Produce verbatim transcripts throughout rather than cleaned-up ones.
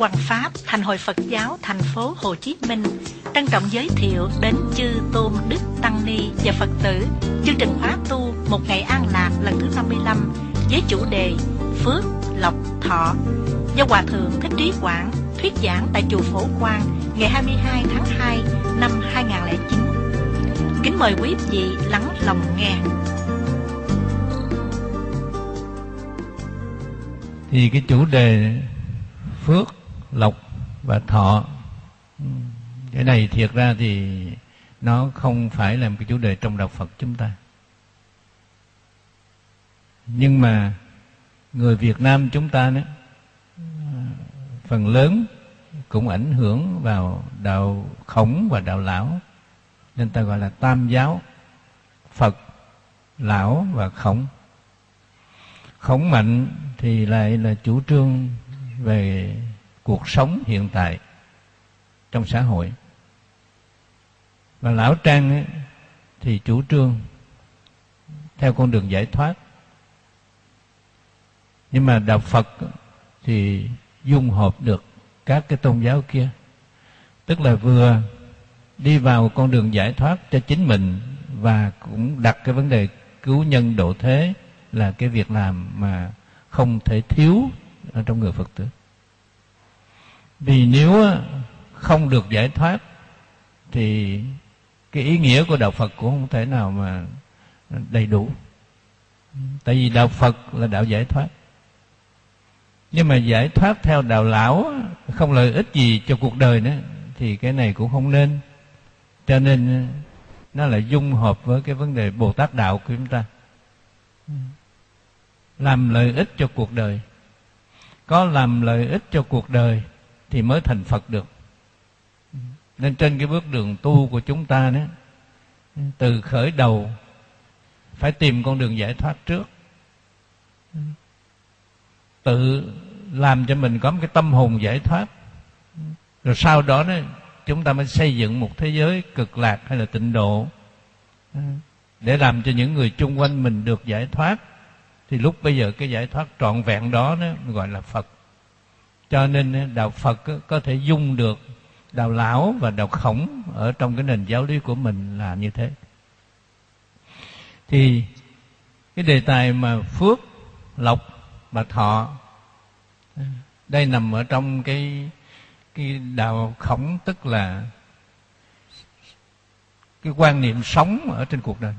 Hoàng Pháp, Thành hội Phật giáo thành phố Hồ Chí Minh trân trọng giới thiệu đến chư Tôn Đức Tăng Ni và Phật tử chương trình khóa tu Một Ngày An Lạc lần thứ năm mươi lăm với chủ đề Phước, Lộc, Thọ do Hòa Thượng Thích Trí Quảng thuyết giảng tại chùa Phổ Quang ngày hai mươi hai tháng hai năm hai nghìn không trăm lẻ chín. Kính mời quý vị lắng lòng nghe. Thì cái chủ đề phước, lộc và thọ, cái này thiệt ra thì nó không phải là một cái chủ đề trong đạo Phật chúng ta. Nhưng mà người Việt Nam chúng ta đó, phần lớn cũng ảnh hưởng vào đạo Khổng và đạo Lão, nên ta gọi là tam giáo: Phật, Lão và Khổng. Khổng mạnh thì lại là chủ trương về cuộc sống hiện tại trong xã hội, và Lão Trang ấy, thì chủ trương theo con đường giải thoát. Nhưng mà đạo Phật thì dung hợp được các cái tôn giáo kia, tức là vừa đi vào con đường giải thoát cho chính mình và cũng đặt cái vấn đề cứu nhân độ thế là cái việc làm mà không thể thiếu ở trong người Phật tử. Vì nếu không được giải thoát thì cái ý nghĩa của đạo Phật cũng không thể nào mà đầy đủ. Tại vì đạo Phật là đạo giải thoát. Nhưng mà giải thoát theo đạo Lão không lợi ích gì cho cuộc đời nữa thì cái này cũng không nên. Cho nên nó lại dung hợp với cái vấn đề Bồ Tát đạo của chúng ta, làm lợi ích cho cuộc đời. Có làm lợi ích cho cuộc đời thì mới thành Phật được. Nên trên cái bước đường tu của chúng ta đó, từ khởi đầu phải tìm con đường giải thoát trước, tự làm cho mình có một cái tâm hồn giải thoát, rồi sau đó đó chúng ta mới xây dựng một thế giới cực lạc hay là tịnh độ để làm cho những người chung quanh mình được giải thoát. Thì lúc bây giờ cái giải thoát trọn vẹn đó, đó gọi là Phật. Cho nên đạo Phật có thể dung được đạo Lão và đạo Khổng ở trong cái nền giáo lý của mình là như thế. Thì cái đề tài mà phước, lộc và thọ, đây nằm ở trong cái cái đạo Khổng, tức là cái quan niệm sống ở trên cuộc đời.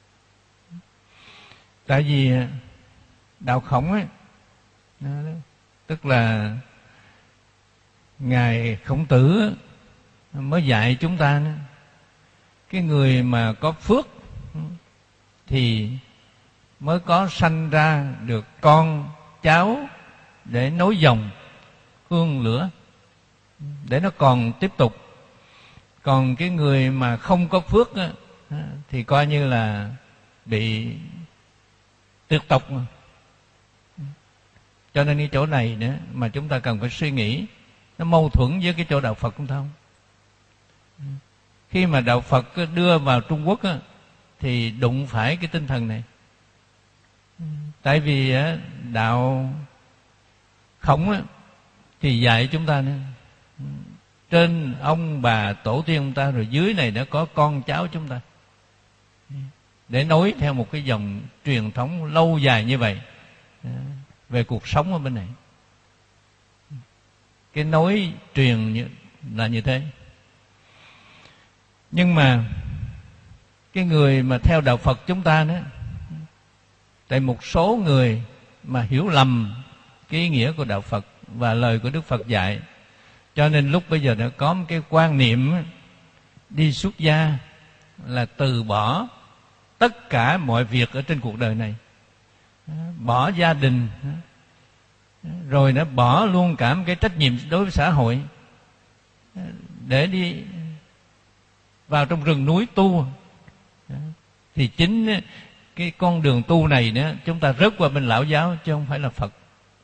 Tại vì đạo Khổng ấy, tức là Ngài Khổng Tử mới dạy chúng ta, cái người mà có phước thì mới có sanh ra được con cháu để nối dòng hương lửa, để nó còn tiếp tục. Còn cái người mà không có phước á, thì coi như là bị tuyệt tộc. Cho nên cái chỗ này nữa mà chúng ta cần phải suy nghĩ, nó mâu thuẫn với cái chỗ đạo Phật không thông. Khi mà đạo Phật đưa vào Trung Quốc á, thì đụng phải cái tinh thần này. Tại vì á, đạo Khổng á, thì dạy chúng ta nữa, trên ông bà tổ tiên chúng ta, rồi dưới này đã có con cháu chúng ta, để nối theo một cái dòng truyền thống lâu dài như vậy về cuộc sống ở bên này. Cái nối truyền như, là như thế. Nhưng mà cái người mà theo đạo Phật chúng ta đó, tại một số người mà hiểu lầm cái ý nghĩa của đạo Phật và lời của Đức Phật dạy, cho nên lúc bây giờ đã có một cái quan niệm đi xuất gia là từ bỏ tất cả mọi việc ở trên cuộc đời này, bỏ gia đình, rồi nó bỏ luôn cả một cái trách nhiệm đối với xã hội, để đi vào trong rừng núi tu. Thì chính cái con đường tu này nữa, chúng ta rớt qua bên Lão giáo chứ không phải là Phật.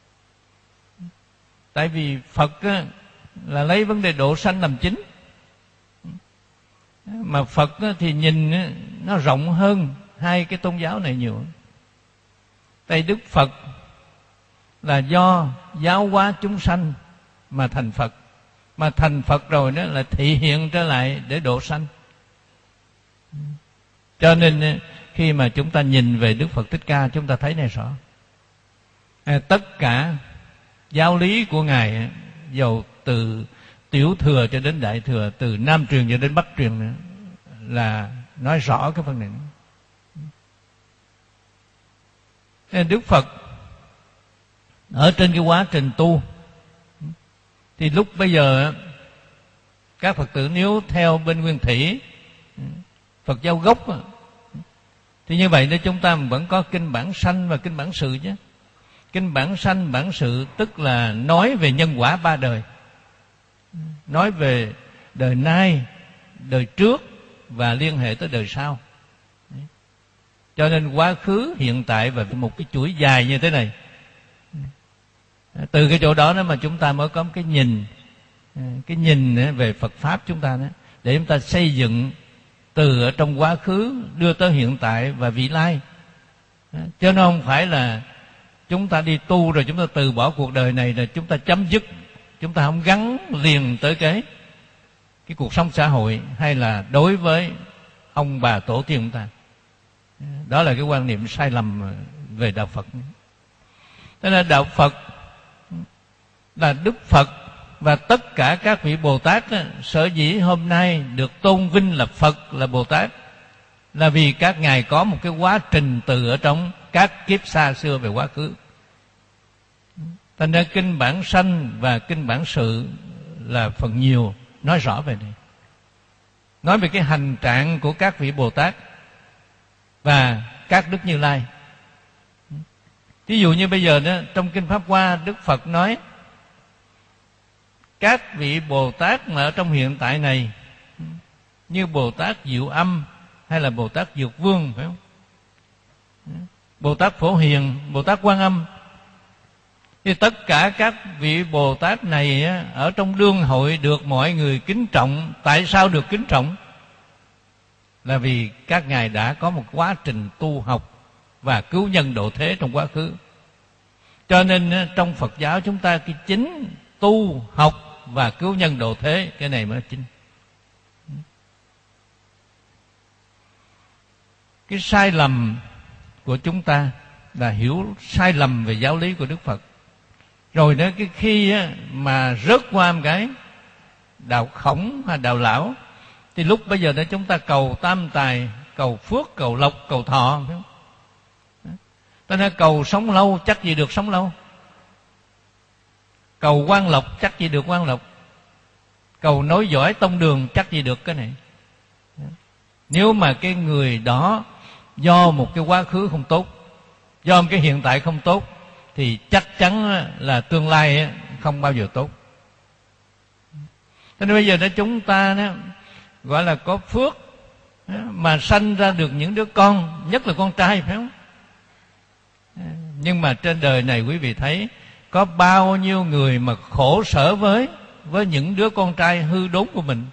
Tại vì Phật á, là lấy vấn đề độ sanh làm chính, mà Phật á, thì nhìn á, nó rộng hơn hai cái tôn giáo này nhiều. Tại Đức Phật là do giáo hóa chúng sanh mà thành Phật. Mà thành Phật rồi đó là thị hiện trở lại để độ sanh. Cho nên khi mà chúng ta nhìn về Đức Phật Thích Ca, chúng ta thấy này rõ. Tất cả giáo lý của Ngài, dầu từ tiểu thừa cho đến đại thừa, từ Nam truyền cho đến Bắc truyền nữa, là nói rõ cái phần này. Nên Đức Phật ở trên cái quá trình tu, thì lúc bây giờ các Phật tử nếu theo bên Nguyên Thủy, Phật giáo gốc, thì như vậy nên chúng ta vẫn có kinh bản sanh và kinh bản sự chứ. Kinh bản sanh, bản sự tức là nói về nhân quả ba đời, nói về đời nay, đời trước và liên hệ tới đời sau. Cho nên quá khứ, hiện tại và một cái chuỗi dài như thế này. Từ cái chỗ đó mà chúng ta mới có một cái nhìn, cái nhìn về Phật Pháp chúng ta đó, để chúng ta xây dựng từ ở trong quá khứ đưa tới hiện tại và vị lai. Chứ nó không phải là chúng ta đi tu rồi chúng ta từ bỏ cuộc đời này là chúng ta chấm dứt, chúng ta không gắn liền tới cái cái cuộc sống xã hội hay là đối với ông bà tổ tiên chúng ta. Đó là cái quan niệm sai lầm về đạo Phật. Thế là đạo Phật là Đức Phật và tất cả các vị Bồ Tát đó, sở dĩ hôm nay được tôn vinh là Phật, là Bồ Tát, là vì các ngài có một cái quá trình từ ở trong các kiếp xa xưa về quá khứ. Thành ra kinh bản sanh và kinh bản sự là phần nhiều nói rõ về này, nói về cái hành trạng của các vị Bồ Tát và các Đức Như Lai. Ví dụ như bây giờ đó, trong kinh Pháp Hoa, Đức Phật nói các vị Bồ Tát mà ở trong hiện tại này, như Bồ Tát Diệu Âm hay là Bồ Tát Dược Vương, phải không? Bồ Tát Phổ Hiền, Bồ Tát Quan Âm, thì tất cả các vị Bồ Tát này ở trong đương hội được mọi người kính trọng. Tại sao được kính trọng? Là vì các ngài đã có một quá trình tu học và cứu nhân độ thế trong quá khứ. Cho nên trong Phật giáo chúng ta cái chính tu học và cứu nhân độ thế, cái này mới chính. Cái sai lầm của chúng ta là hiểu sai lầm về giáo lý của Đức Phật. Rồi đó cái khi mà rớt qua một cái đạo khổng hay đạo lão, thì lúc bây giờ đó chúng ta cầu tam tài, cầu phước, cầu lộc, cầu thọ, phải không? Ta nói cầu sống lâu chắc gì được sống lâu, cầu quan lộc chắc gì được quan lộc, cầu nối dõi tông đường chắc gì được cái này. Nếu mà cái người đó do một cái quá khứ không tốt, do một cái hiện tại không tốt, thì chắc chắn là tương lai không bao giờ tốt. Thế nên bây giờ đó chúng ta đó, gọi là có phước mà sanh ra được những đứa con, nhất là con trai, phải không? Nhưng mà trên đời này quý vị thấy có bao nhiêu người mà khổ sở với với những đứa con trai hư đốn của mình.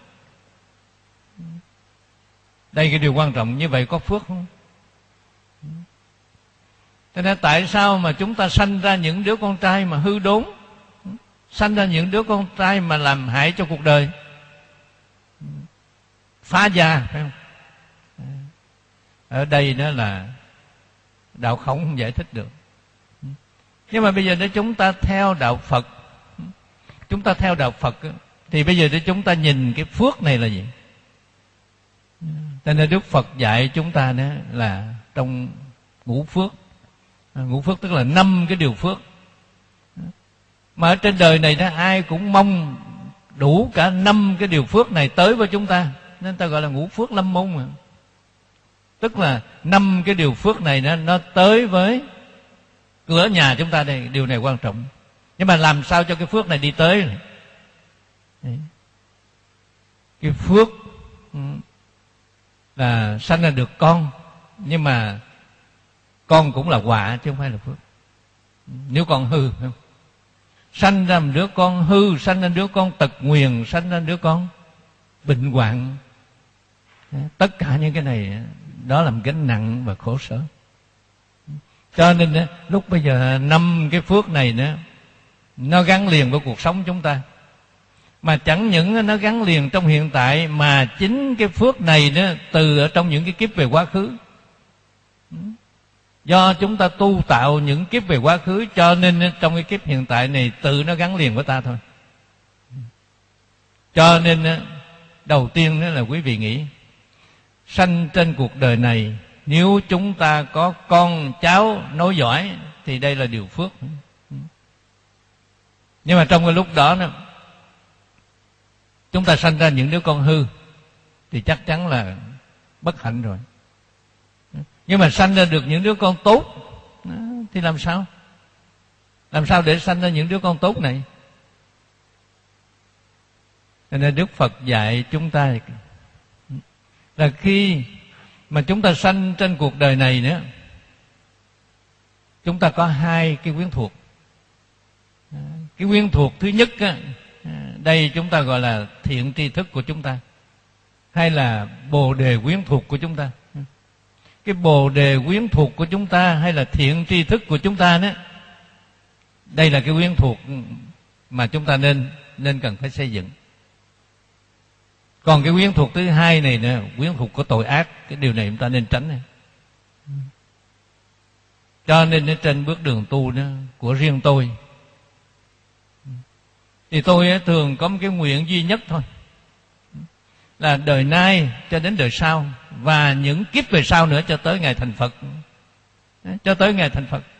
Đây cái điều quan trọng, như vậy có phước không? Thế nên tại sao mà chúng ta sanh ra những đứa con trai mà hư đốn, sanh ra những đứa con trai mà làm hại cho cuộc đời, phá gia, phải không? Ở đây đó là đạo khổng không giải thích được. Nhưng mà bây giờ nếu chúng ta theo đạo Phật, chúng ta theo đạo Phật, thì bây giờ để chúng ta nhìn cái phước này là gì? Cho nên Đức Phật dạy chúng ta đó là trong ngũ phước. Ngũ phước tức là năm cái điều phước. Mà ở trên đời này đó ai cũng mong đủ cả năm cái điều phước này tới với chúng ta, nên ta gọi là ngũ phước lâm môn mà. Tức là năm cái điều phước này nó, nó tới với cửa nhà chúng ta đây. Điều này quan trọng. Nhưng mà làm sao cho cái phước này đi tới? Đấy. Cái phước là sanh ra được con, nhưng mà con cũng là quả chứ không phải là phước. Nếu con hư, phải không? Sanh ra một đứa con hư, sanh ra đứa con tật nguyền, sanh ra đứa con bệnh hoạn, tất cả những cái này đó là một gánh nặng và khổ sở. Cho nên lúc bây giờ năm cái phước này nữa, nó gắn liền với cuộc sống chúng ta. Mà chẳng những nó gắn liền trong hiện tại, mà chính cái phước này đó từ ở trong những cái kiếp về quá khứ. Do chúng ta tu tạo những kiếp về quá khứ, cho nên trong cái kiếp hiện tại này tự nó gắn liền với ta thôi. Cho nên đầu tiên đó là quý vị nghĩ, sanh trên cuộc đời này, nếu chúng ta có con cháu nối dõi thì đây là điều phước. Nhưng mà trong cái lúc đó, đó chúng ta sanh ra những đứa con hư thì chắc chắn là bất hạnh rồi. Nhưng mà sanh ra được những đứa con tốt thì làm sao? Làm sao để sanh ra những đứa con tốt này? Cho nên Đức Phật dạy chúng ta là khi mà chúng ta sanh trên cuộc đời này nữa, chúng ta có hai cái quyến thuộc. Cái quyến thuộc thứ nhất á, đây chúng ta gọi là thiện tri thức của chúng ta, hay là bồ đề quyến thuộc của chúng ta. Cái bồ đề quyến thuộc của chúng ta hay là thiện tri thức của chúng ta đó, đây là cái quyến thuộc mà chúng ta nên nên cần phải xây dựng. Còn cái quyến thuộc thứ hai này nữa, quyến thuộc của tội ác, cái điều này chúng ta nên tránh này. Cho nên trên bước đường tu đó của riêng tôi, thì tôi thường có một cái nguyện duy nhất thôi, là đời nay cho đến đời sau, và những kiếp về sau nữa cho tới ngày thành Phật. Cho tới ngày thành Phật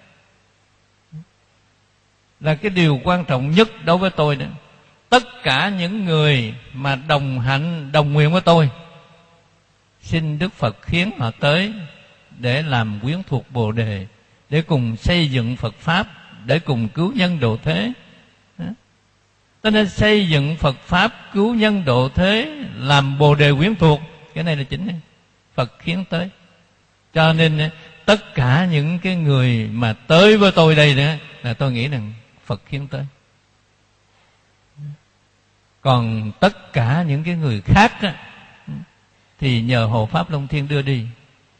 là cái điều quan trọng nhất đối với tôi đó. Tất cả những người mà đồng hạnh, đồng nguyện với tôi, xin Đức Phật khiến họ tới để làm quyến thuộc bồ đề, để cùng xây dựng Phật Pháp, để cùng cứu nhân độ thế. Cho nên xây dựng Phật Pháp, cứu nhân độ thế, làm bồ đề quyến thuộc, cái này là chính Phật khiến tới. Cho nên tất cả những cái người mà tới với tôi đây nữa là tôi nghĩ rằng Phật khiến tới. Còn tất cả những cái người khác á, thì nhờ Hộ Pháp Long Thiên đưa đi.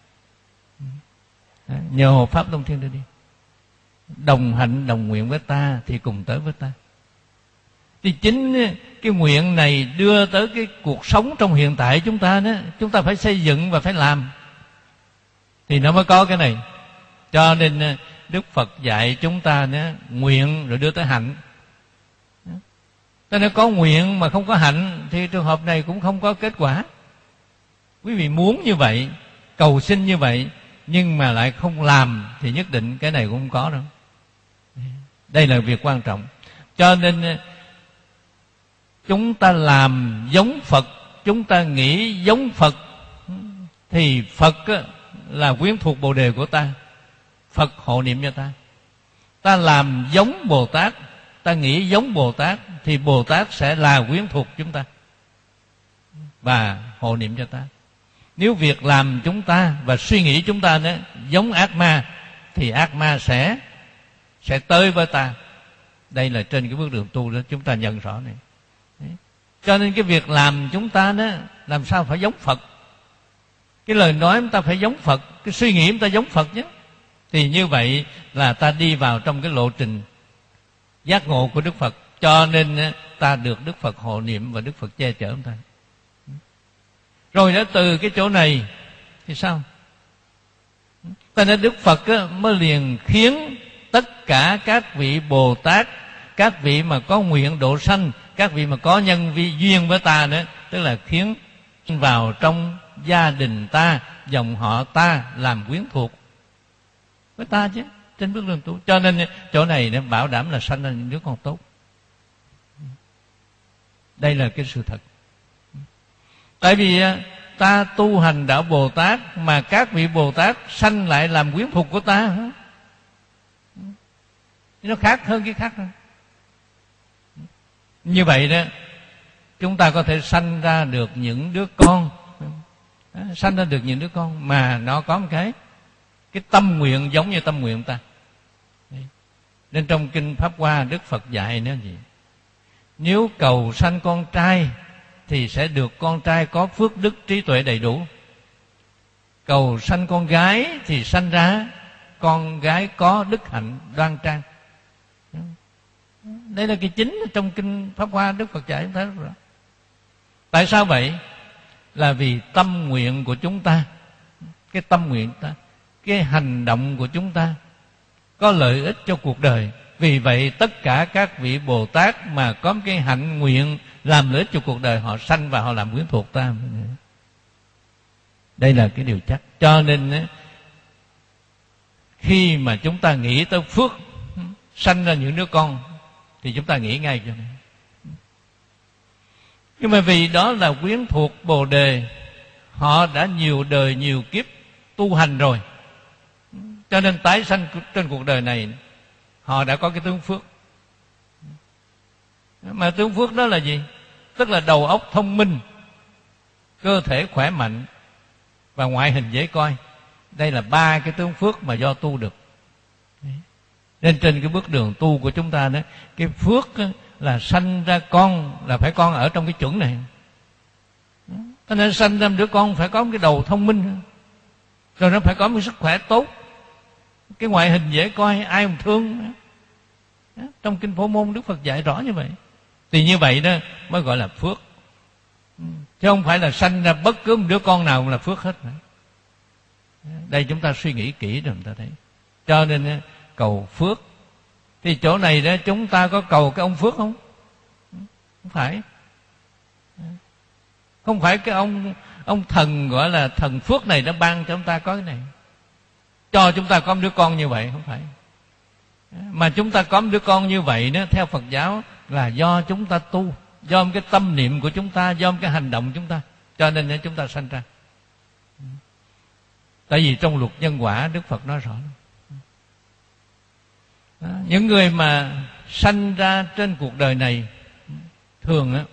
Nhờ Hộ Pháp Long Thiên đưa đi. Đồng hạnh, đồng nguyện với ta thì cùng tới với ta. Thì chính cái nguyện này đưa tới cái cuộc sống trong hiện tại chúng ta đó, chúng ta phải xây dựng và phải làm thì nó mới có cái này. Cho nên Đức Phật dạy chúng ta đó, nguyện rồi đưa tới hạnh. Cho nên có nguyện mà không có hạnh thì trường hợp này cũng không có kết quả. Quý vị muốn như vậy, cầu xin như vậy, nhưng mà lại không làm thì nhất định cái này cũng không có đâu. Đây là việc quan trọng. Cho nên chúng ta làm giống Phật, chúng ta nghĩ giống Phật, thì Phật là quyến thuộc bồ đề của ta, Phật hộ niệm cho ta. Ta làm giống Bồ Tát, ta nghĩ giống Bồ Tát, thì Bồ Tát sẽ là quyến thuộc chúng ta và hộ niệm cho ta. Nếu việc làm chúng ta và suy nghĩ chúng ta đó giống ác ma, thì ác ma sẽ sẽ tới với ta. Đây là trên cái bước đường tu đó chúng ta nhận rõ này. Đấy. Cho nên cái việc làm chúng ta đó làm sao phải giống Phật. Cái lời nói chúng ta phải giống Phật, cái suy nghĩ chúng ta giống Phật nhé. Thì như vậy là ta đi vào trong cái lộ trình giác ngộ của Đức Phật. Cho nên ta được Đức Phật hộ niệm và Đức Phật che chở chúng ta. Rồi đã từ cái chỗ này thì sao? Ta nên Đức Phật mới liền khiến tất cả các vị Bồ Tát, các vị mà có nguyện độ sanh, các vị mà có nhân vi duyên với ta nữa, tức là khiến vào trong gia đình ta, dòng họ ta làm quyến thuộc với ta chứ, trên bước đường tu. Cho nên chỗ này để bảo đảm là sanh ra những đứa con tốt. Đây là cái sự thật. Tại vì ta tu hành đạo Bồ Tát mà các vị Bồ Tát sanh lại làm quyến thuộc của ta, nó khác hơn cái khác hơn. Như vậy đó, chúng ta có thể sanh ra được những đứa con, sanh ra được những đứa con mà nó có một cái cái tâm nguyện giống như tâm nguyện ta. Nên trong kinh Pháp Hoa, Đức Phật dạy nó gì? Nếu cầu sanh con trai thì sẽ được con trai có phước đức trí tuệ đầy đủ. Cầu sanh con gái thì sanh ra con gái có đức hạnh đoan trang. Đây là cái chính trong kinh Pháp Hoa Đức Phật dạy chúng ta rất rõ. Tại sao vậy? Là vì tâm nguyện của chúng ta, cái tâm nguyện ta, cái hành động của chúng ta có lợi ích cho cuộc đời. Vì vậy tất cả các vị Bồ Tát mà có cái hạnh nguyện làm lợi ích cho cuộc đời, họ sanh và họ làm quyến thuộc ta. Đây là cái điều chắc. Cho nên khi mà chúng ta nghĩ tới phước sanh ra những đứa con thì chúng ta nghĩ ngay cho nên. Nhưng mà vì đó là quyến thuộc Bồ Đề, họ đã nhiều đời nhiều kiếp tu hành rồi, cho nên tái sanh trên cuộc đời này họ đã có cái tướng phước. Mà tướng phước đó là gì? Tức là đầu óc thông minh, cơ thể khỏe mạnh và ngoại hình dễ coi. Đây là ba cái tướng phước mà do tu được. Nên trên cái bước đường tu của chúng ta đó, cái phước là sanh ra con là phải con ở trong cái chuẩn này. Cho nên sanh ra đứa con phải có cái đầu thông minh, rồi nó phải có một sức khỏe tốt, cái ngoại hình dễ coi, ai cũng thương. Trong kinh Phổ Môn Đức Phật dạy rõ như vậy. Thì như vậy đó mới gọi là phước, chứ không phải là sanh ra bất cứ một đứa con nào cũng là phước hết. Đây chúng ta suy nghĩ kỹ rồi chúng ta thấy. Cho nên cầu phước thì chỗ này đó chúng ta có cầu cái ông phước không? Không phải. Không phải cái ông ông thần gọi là thần phước này đã ban cho chúng ta có cái này, cho chúng ta có một đứa con như vậy. Không phải. Mà chúng ta có một đứa con như vậy đó, theo Phật giáo là do chúng ta tu, do cái tâm niệm của chúng ta, do cái hành động của chúng ta, cho nên chúng ta sanh ra. Tại vì trong luật nhân quả Đức Phật nói rõ đó, những người mà sanh ra trên cuộc đời này thường á,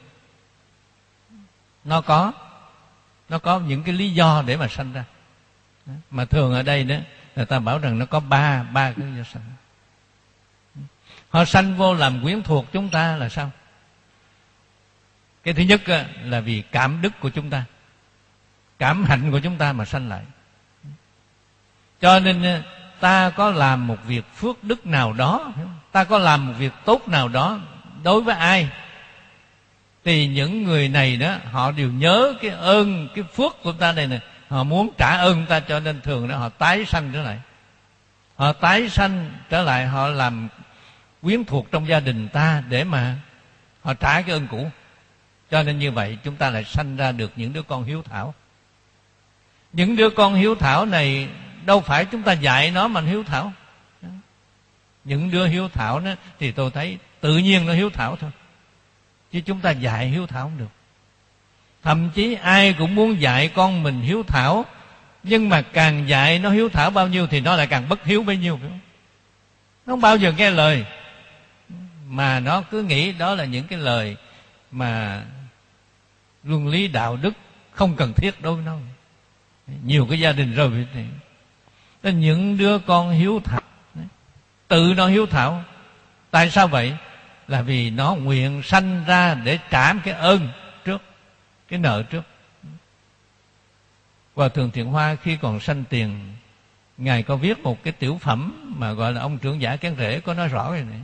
nó có nó có những cái lý do để mà sanh ra. Mà thường ở đây đó người ta bảo rằng nó có ba ba cái lý do sanh. Họ sanh vô làm quyến thuộc chúng ta là sao? Cái thứ nhất là vì cảm đức của chúng ta, cảm hạnh của chúng ta mà sanh lại. Cho nên ta có làm một việc phước đức nào đó, ta có làm một việc tốt nào đó đối với ai, thì những người này đó họ đều nhớ cái ơn, cái phước của ta này nè, họ muốn trả ơn ta, cho nên thường đó họ tái sanh trở lại. Họ tái sanh trở lại, họ làm quyến thuộc trong gia đình ta để mà họ trả cái ơn cũ. Cho nên như vậy chúng ta lại sanh ra được những đứa con hiếu thảo. Những đứa con hiếu thảo này đâu phải chúng ta dạy nó mà hiếu thảo. Những đứa hiếu thảo đó thì tôi thấy tự nhiên nó hiếu thảo thôi, chứ chúng ta dạy hiếu thảo không được. Thậm chí ai cũng muốn dạy con mình hiếu thảo, nhưng mà càng dạy nó hiếu thảo bao nhiêu thì nó lại càng bất hiếu bấy nhiêu. Nó không bao giờ nghe lời, mà nó cứ nghĩ đó là những cái lời mà luân lý đạo đức không cần thiết đối với nó. Nhiều cái gia đình rơi vào này. Nên những đứa con hiếu thảo, tự nó hiếu thảo. Tại sao vậy? Là vì nó nguyện sanh ra để trả cái ơn trước, cái nợ trước. Hòa Thượng Thiện Hoa khi còn sanh tiền, Ngài có viết một cái tiểu phẩm mà gọi là Ông Trưởng Giả Kén Rễ, có nói rõ rồi này.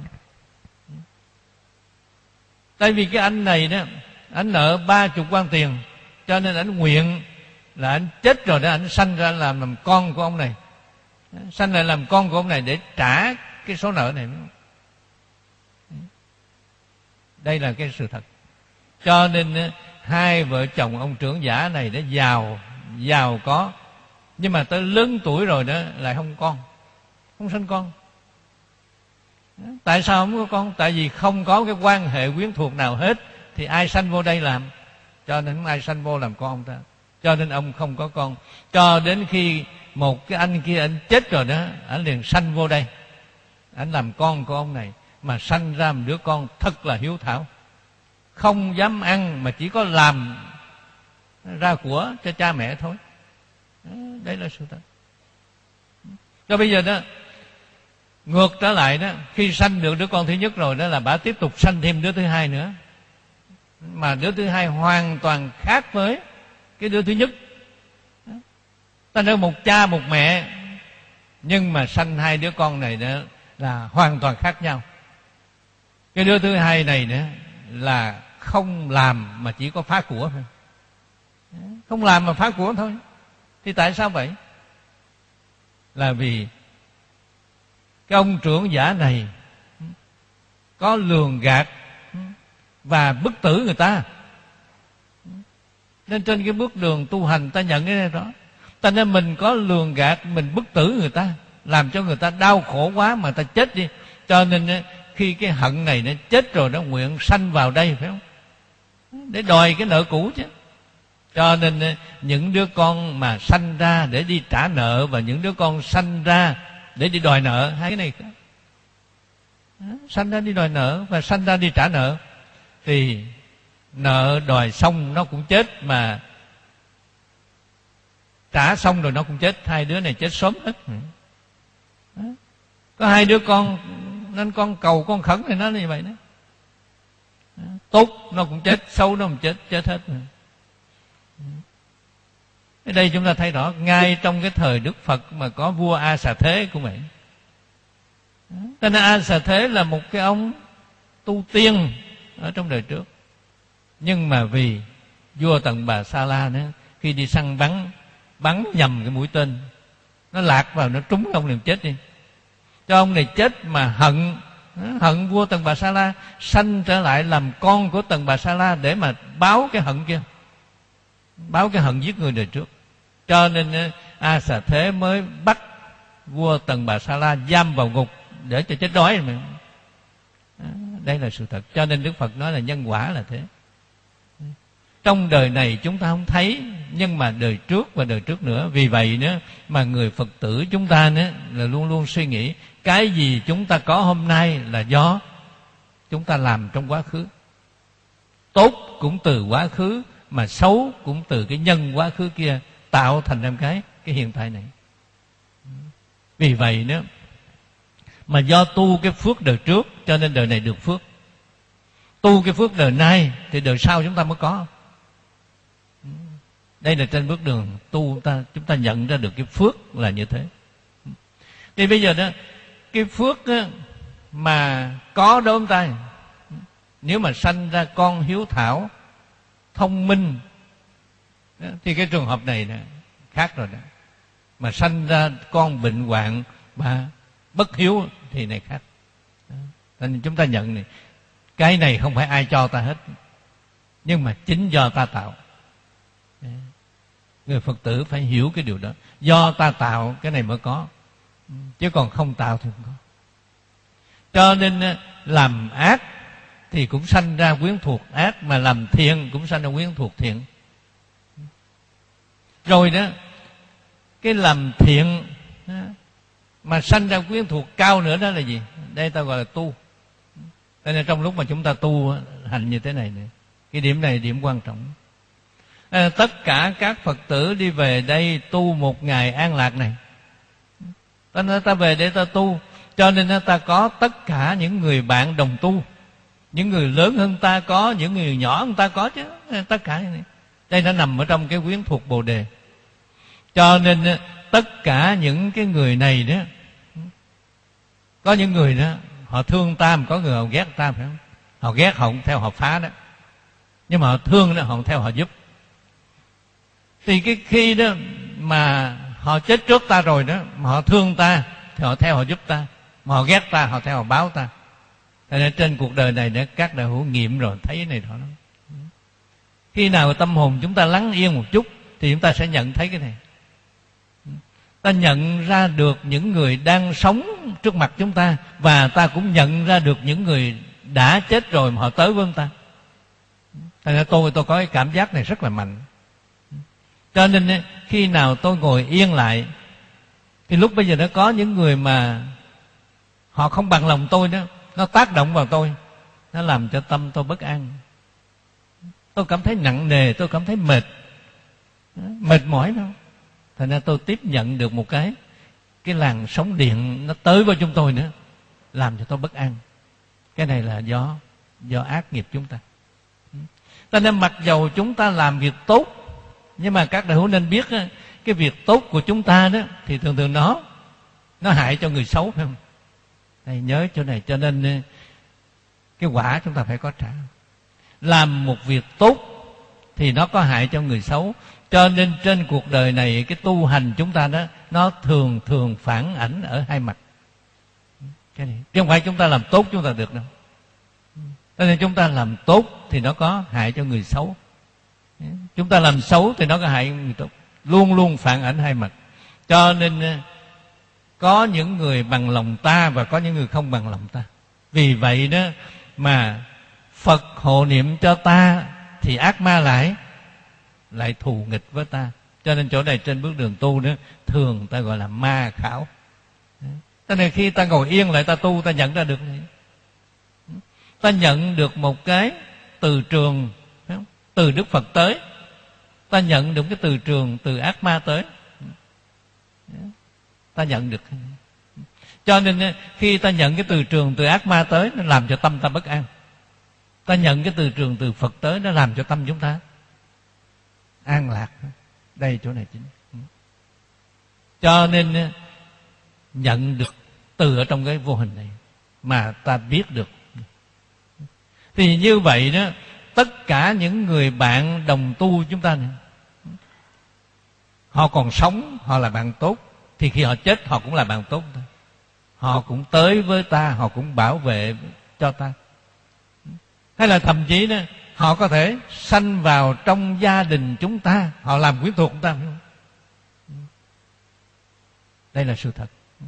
Tại vì cái anh này đó, anh nợ ba chục quan tiền, cho nên anh nguyện là anh chết rồi đó, anh sanh ra làm, làm con của ông này, sanh lại làm con của ông này để trả cái số nợ này. Đây là cái sự thật. Cho nên hai vợ chồng ông trưởng giả này đã giàu, giàu có, nhưng mà tới lớn tuổi rồi đó lại không con, không sinh con. Tại sao không có con? Tại vì không có cái quan hệ quyến thuộc nào hết, thì ai sanh vô đây làm? Cho nên không ai sanh vô làm con ông ta. Cho nên ông không có con. Cho đến khi một cái anh kia anh chết rồi đó, anh liền sanh vô đây, anh làm con của ông này, mà sanh ra một đứa con thật là hiếu thảo, không dám ăn mà chỉ có làm ra của cho cha mẹ thôi. Đấy là sự thật. Rồi bây giờ đó, ngược trở lại đó, khi sanh được đứa con thứ nhất rồi đó là bà tiếp tục sanh thêm đứa thứ hai nữa, mà đứa thứ hai hoàn toàn khác với cái đứa thứ nhất. Ta nói một cha một mẹ, nhưng mà sanh hai đứa con này đó là hoàn toàn khác nhau. Cái đứa thứ hai này nữa là không làm mà chỉ có phá của thôi. Không làm mà phá của thôi. Thì tại sao vậy? Là vì cái ông trưởng giả này có lường gạt và bức tử người ta. Nên trên cái bước đường tu hành ta nhận cái này đó. Ta nên mình có lường gạt, mình bức tử người ta, làm cho người ta đau khổ quá mà ta chết đi. Cho nên khi cái hận này nó chết rồi, nó nguyện sanh vào đây, phải không? Để đòi cái nợ cũ chứ. Cho nên những đứa con mà sanh ra để đi trả nợ, và những đứa con sanh ra để đi đòi nợ, hai cái này sanh ra đi đòi nợ và sanh ra đi trả nợ, thì nợ đòi xong nó cũng chết, mà trả xong rồi nó cũng chết. Hai đứa này chết sớm hết. Có hai đứa con nên con cầu con khẩn thì nó như vậy đó. Tốt nó cũng chết, xấu nó cũng chết, chết hết. Ở đây chúng ta thấy rõ, ngay trong cái thời Đức Phật mà có vua A Xà Thế cũng vậy. Cho nên A Xà Thế là một cái ông tu tiên ở trong đời trước. Nhưng mà vì vua Tần Bà Sa La nữa, khi đi săn bắn, bắn nhầm cái mũi tên, nó lạc vào, nó trúng ông này chết đi. Cho ông này chết mà hận, hận vua Tần Bà Sa La, sanh trở lại làm con của Tần Bà Sa La để mà báo cái hận kia, báo cái hận giết người đời trước. Cho nên A Xà Thế mới bắt vua Tần Bà Sa La giam vào ngục để cho chết đói mà. Đây là sự thật. Cho nên Đức Phật nói là nhân quả là thế. Trong đời này chúng ta không thấy, nhưng mà đời trước và đời trước nữa. Vì vậy nữa mà người Phật tử chúng ta nữa là luôn luôn suy nghĩ cái gì chúng ta có hôm nay là do chúng ta làm trong quá khứ. Tốt cũng từ quá khứ, mà xấu cũng từ cái nhân quá khứ kia tạo thành ra cái cái hiện tại này. Vì vậy nữa mà do tu cái phước đời trước cho nên đời này được phước. Tu cái phước đời nay thì đời sau chúng ta mới có. Đây là trên bước đường tu ta, chúng ta nhận ra được cái phước là như thế. Thì bây giờ đó, cái phước đó, mà có đối với ta, nếu mà sanh ra con hiếu thảo, thông minh, thì cái trường hợp này nè khác rồi đó. Mà sanh ra con bệnh hoạn mà bất hiếu thì này khác. Nên chúng ta nhận này, cái này không phải ai cho ta hết, nhưng mà chính do ta tạo. Người Phật tử phải hiểu cái điều đó. Do ta tạo cái này mới có, chứ còn không tạo thì không có. Cho nên làm ác thì cũng sanh ra quyến thuộc ác, mà làm thiện cũng sanh ra quyến thuộc thiện. Rồi đó, cái làm thiện mà sanh ra quyến thuộc cao nữa đó là gì? Đây ta gọi là tu. Cho nên trong lúc mà chúng ta tu hành như thế này này, cái điểm này điểm quan trọng. À, tất cả các Phật tử đi về đây tu một ngày an lạc này, ta nói ta về để ta tu, cho nên ta có tất cả những người bạn đồng tu. Những người lớn hơn ta có, những người nhỏ hơn ta có chứ. Tất cả này, đây nó nằm ở trong cái quyến thuộc Bồ Đề. Cho nên tất cả những cái người này đó, có những người đó họ thương ta, mà có người họ ghét ta, phải không? Họ ghét họ không theo họ phá đó, nhưng mà họ thương đó họ không theo họ giúp. Thì cái khi đó mà họ chết trước ta rồi đó, mà họ thương ta thì họ theo họ giúp ta, mà họ ghét ta họ theo họ báo ta. Cho nên trên cuộc đời này để các đại hữu nghiệm rồi thấy cái này đó. Khi nào tâm hồn chúng ta lắng yên một chút thì chúng ta sẽ nhận thấy cái này. Ta nhận ra được những người đang sống trước mặt chúng ta, và ta cũng nhận ra được những người đã chết rồi mà họ tới với chúng ta. Thành ra tôi tôi có cái cảm giác này rất là mạnh. Cho nên khi nào tôi ngồi yên lại, thì lúc bây giờ nó có những người mà họ không bằng lòng tôi đó, nó tác động vào tôi, nó làm cho tâm tôi bất an. Tôi cảm thấy nặng nề, tôi cảm thấy mệt, mệt mỏi đâu. Thành ra tôi tiếp nhận được một cái cái làn sóng điện nó tới với chúng tôi nữa, làm cho tôi bất an. Cái này là do do ác nghiệp chúng ta. Cho nên mặc dầu chúng ta làm việc tốt, nhưng mà các đại hữu nên biết cái việc tốt của chúng ta đó thì thường thường nó nó hại cho người xấu, phải không? Này, nhớ chỗ này. Cho nên cái quả chúng ta phải có trả. Làm một việc tốt thì nó có hại cho người xấu. Cho nên trên cuộc đời này cái tu hành chúng ta đó, nó thường thường phản ảnh ở hai mặt. Cái này chứ không phải chúng ta làm tốt chúng ta được đâu. Cho nên chúng ta làm tốt thì nó có hại cho người xấu, chúng ta làm xấu thì nó có hại người tốt. Luôn luôn phản ảnh hai mặt. Cho nên có những người bằng lòng ta và có những người không bằng lòng ta. Vì vậy đó mà Phật hộ niệm cho ta thì ác ma lại lại thù nghịch với ta. Cho nên chỗ này trên bước đường tu đó thường ta gọi là ma khảo. Cho nên khi ta ngồi yên lại ta tu, ta nhận ra được này. Ta nhận được một cái từ trường từ Đức Phật tới, ta nhận được cái từ trường từ ác ma tới, ta nhận được. Cho nên khi ta nhận cái từ trường từ ác ma tới, nó làm cho tâm ta bất an. Ta nhận cái từ trường từ Phật tới, nó làm cho tâm chúng ta an lạc. Đây chỗ này chính. Cho nên nhận được từ ở trong cái vô hình này mà ta biết được. Thì như vậy đó, tất cả những người bạn đồng tu chúng ta này, họ còn sống, họ là bạn tốt, thì khi họ chết họ cũng là bạn tốt thôi. Họ cũng tới với ta, họ cũng bảo vệ cho ta. Hay là thậm chí đó, họ có thể sanh vào trong gia đình chúng ta, họ làm quyến thuộc chúng ta. Đây là sự thật.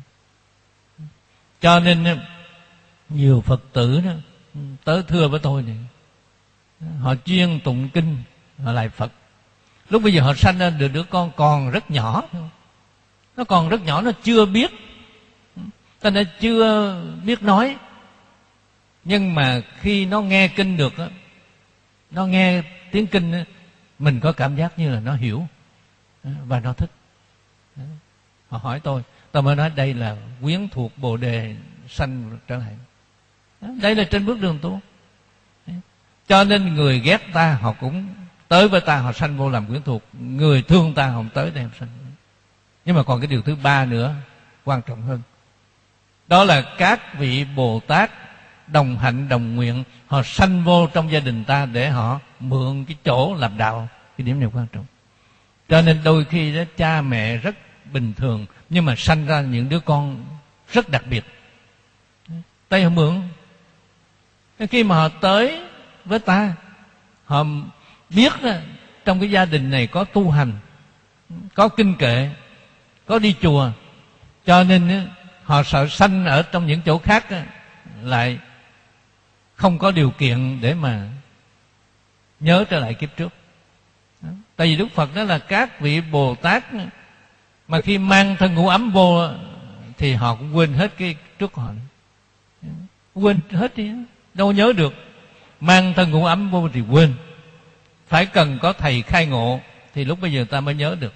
Cho nên nhiều Phật tử đó tới thưa với tôi này, họ chuyên tụng kinh, họ lại Phật. Lúc bây giờ họ sanh ra được đứa con còn rất nhỏ, nó còn rất nhỏ, nó chưa biết, ta đã chưa biết nói. Nhưng mà khi nó nghe kinh được, nó nghe tiếng kinh, mình có cảm giác như là nó hiểu và nó thích. Họ hỏi tôi, tôi mới nói đây là quyến thuộc Bồ Đề sanh trở lại. Đây là trên bước đường tu. Cho nên người ghét ta họ cũng tới với ta, họ sanh vô làm quyến thuộc. Người thương ta họ không tới đây sanh. Nhưng mà còn cái điều thứ ba nữa quan trọng hơn, đó là các vị Bồ Tát đồng hạnh đồng nguyện, họ sanh vô trong gia đình ta để họ mượn cái chỗ làm đạo. Cái điểm này quan trọng. Cho nên đôi khi đó cha mẹ rất bình thường, nhưng mà sanh ra những đứa con rất đặc biệt, tay họ mượn. Khi mà họ tới với ta, họ biết đó, trong cái gia đình này có tu hành, có kinh kệ, có đi chùa. Cho nên họ sợ sanh ở trong những chỗ khác lại không có điều kiện để mà nhớ trở lại kiếp trước. Tại vì Đức Phật đó là các vị Bồ Tát mà khi mang thân ngũ ấm vô thì họ cũng quên hết cái trước họ, quên hết đi, đâu nhớ được. Mang thân ngũ ấm vô thì quên, phải cần có thầy khai ngộ thì lúc bây giờ ta mới nhớ được.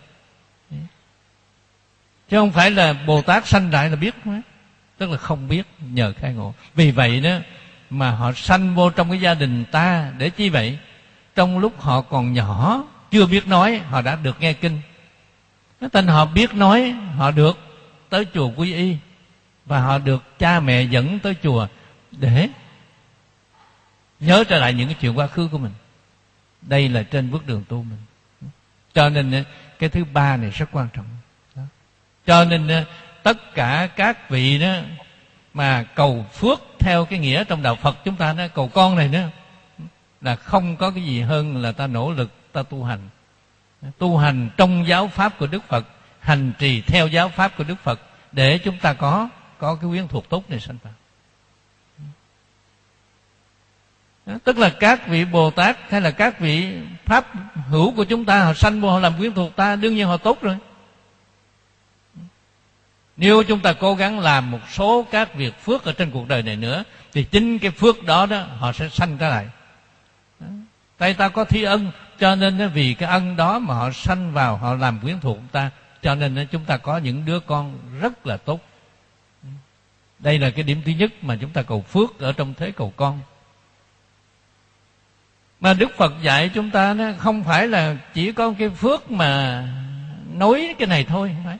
Chứ không phải là Bồ Tát sanh lại là biết, tức là không biết, nhờ khai ngộ. Vì vậy đó mà họ sanh vô trong cái gia đình ta để chi vậy? Trong lúc họ còn nhỏ, chưa biết nói, họ đã được nghe kinh. Thành họ biết nói, họ được tới chùa quy y, và họ được cha mẹ dẫn tới chùa để nhớ trở lại những cái chuyện quá khứ của mình. Đây là trên bước đường tu mình. Cho nên cái thứ ba này rất quan trọng. Cho nên tất cả các vị đó mà cầu phước theo cái nghĩa trong đạo Phật chúng ta đó, cầu con này nữa, là không có cái gì hơn là ta nỗ lực ta tu hành. Tu hành trong giáo pháp của Đức Phật, hành trì theo giáo pháp của Đức Phật, để chúng ta có có cái quyến thuộc tốt này sanh vào. Tức là các vị Bồ Tát hay là các vị Pháp hữu của chúng ta, họ sanh vô họ làm quyến thuộc ta, đương nhiên họ tốt rồi. Nếu chúng ta cố gắng làm một số các việc phước ở trên cuộc đời này nữa, thì chính cái phước đó đó họ sẽ sanh trở lại. Tại ta có thi ân, cho nên vì cái ân đó mà họ sanh vào, họ làm quyến thuộc ta, cho nên chúng ta có những đứa con rất là tốt. Đây là cái điểm thứ nhất mà chúng ta cầu phước ở trong thế cầu con. Mà Đức Phật dạy chúng ta nó không phải là chỉ có cái phước mà nói cái này thôi, không phải.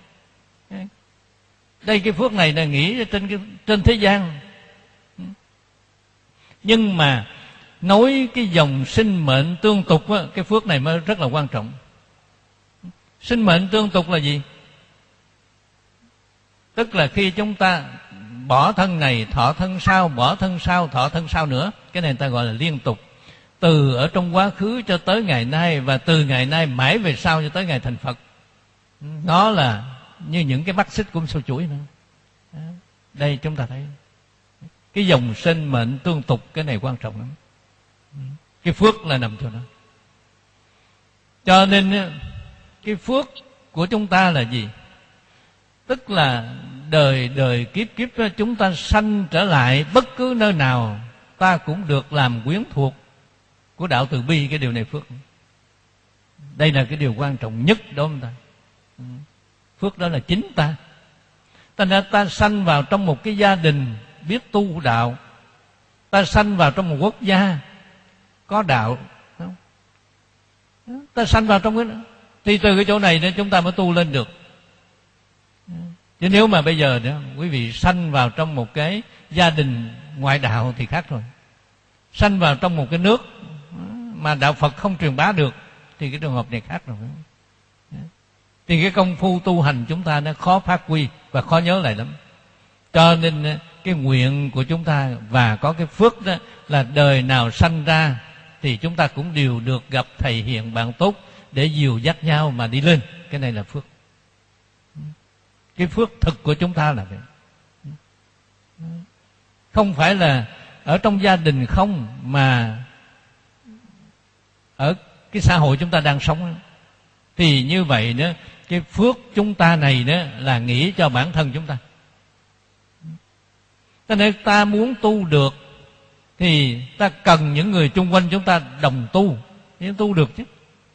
Đây cái phước này là nghĩ trên cái, trên thế gian. Nhưng mà nối cái dòng sinh mệnh tương tục á, cái phước này mới rất là quan trọng. Sinh mệnh tương tục là gì? Tức là khi chúng ta bỏ thân này thọ thân sau, bỏ thân sau thọ thân sau nữa. Cái này người ta gọi là liên tục. Từ ở trong quá khứ cho tới ngày nay, và từ ngày nay mãi về sau cho tới ngày thành Phật. Nó là như những cái mắt xích của sâu chuỗi nữa. Đây chúng ta thấy cái dòng sinh mệnh tương tục, cái này quan trọng lắm. Cái phước là nằm chỗ đó. Cho nên cái phước của chúng ta là gì? Tức là đời đời kiếp kiếp chúng ta sanh trở lại bất cứ nơi nào, ta cũng được làm quyến thuộc của đạo từ bi. Cái điều này phước. Đây là cái điều quan trọng nhất đó chúng ta. Phước đó là chính ta. Ta đã ta sanh vào trong một cái gia đình biết tu đạo, ta sanh vào trong một quốc gia có đạo, không? Ta sanh vào trong cái đó, thì từ cái chỗ này nên chúng ta mới tu lên được. Chứ nếu mà bây giờ đó, quý vị sanh vào trong một cái gia đình ngoại đạo thì khác rồi. Sanh vào trong một cái nước mà đạo Phật không truyền bá được thì cái trường hợp này khác rồi. Thì cái công phu tu hành chúng ta nó khó phát huy và khó nhớ lại lắm. Cho nên cái nguyện của chúng ta và có cái phước đó là đời nào sanh ra thì chúng ta cũng đều được gặp thầy hiền bạn tốt để dìu dắt nhau mà đi lên. Cái này là phước. Cái phước thực của chúng ta là vậy. Không phải là ở trong gia đình không, mà ở cái xã hội chúng ta đang sống. Thì như vậy đó, cái phước chúng ta này đó là nghĩ cho bản thân chúng ta. Cho nên ta muốn tu được thì ta cần những người chung quanh chúng ta đồng tu để tu được chứ.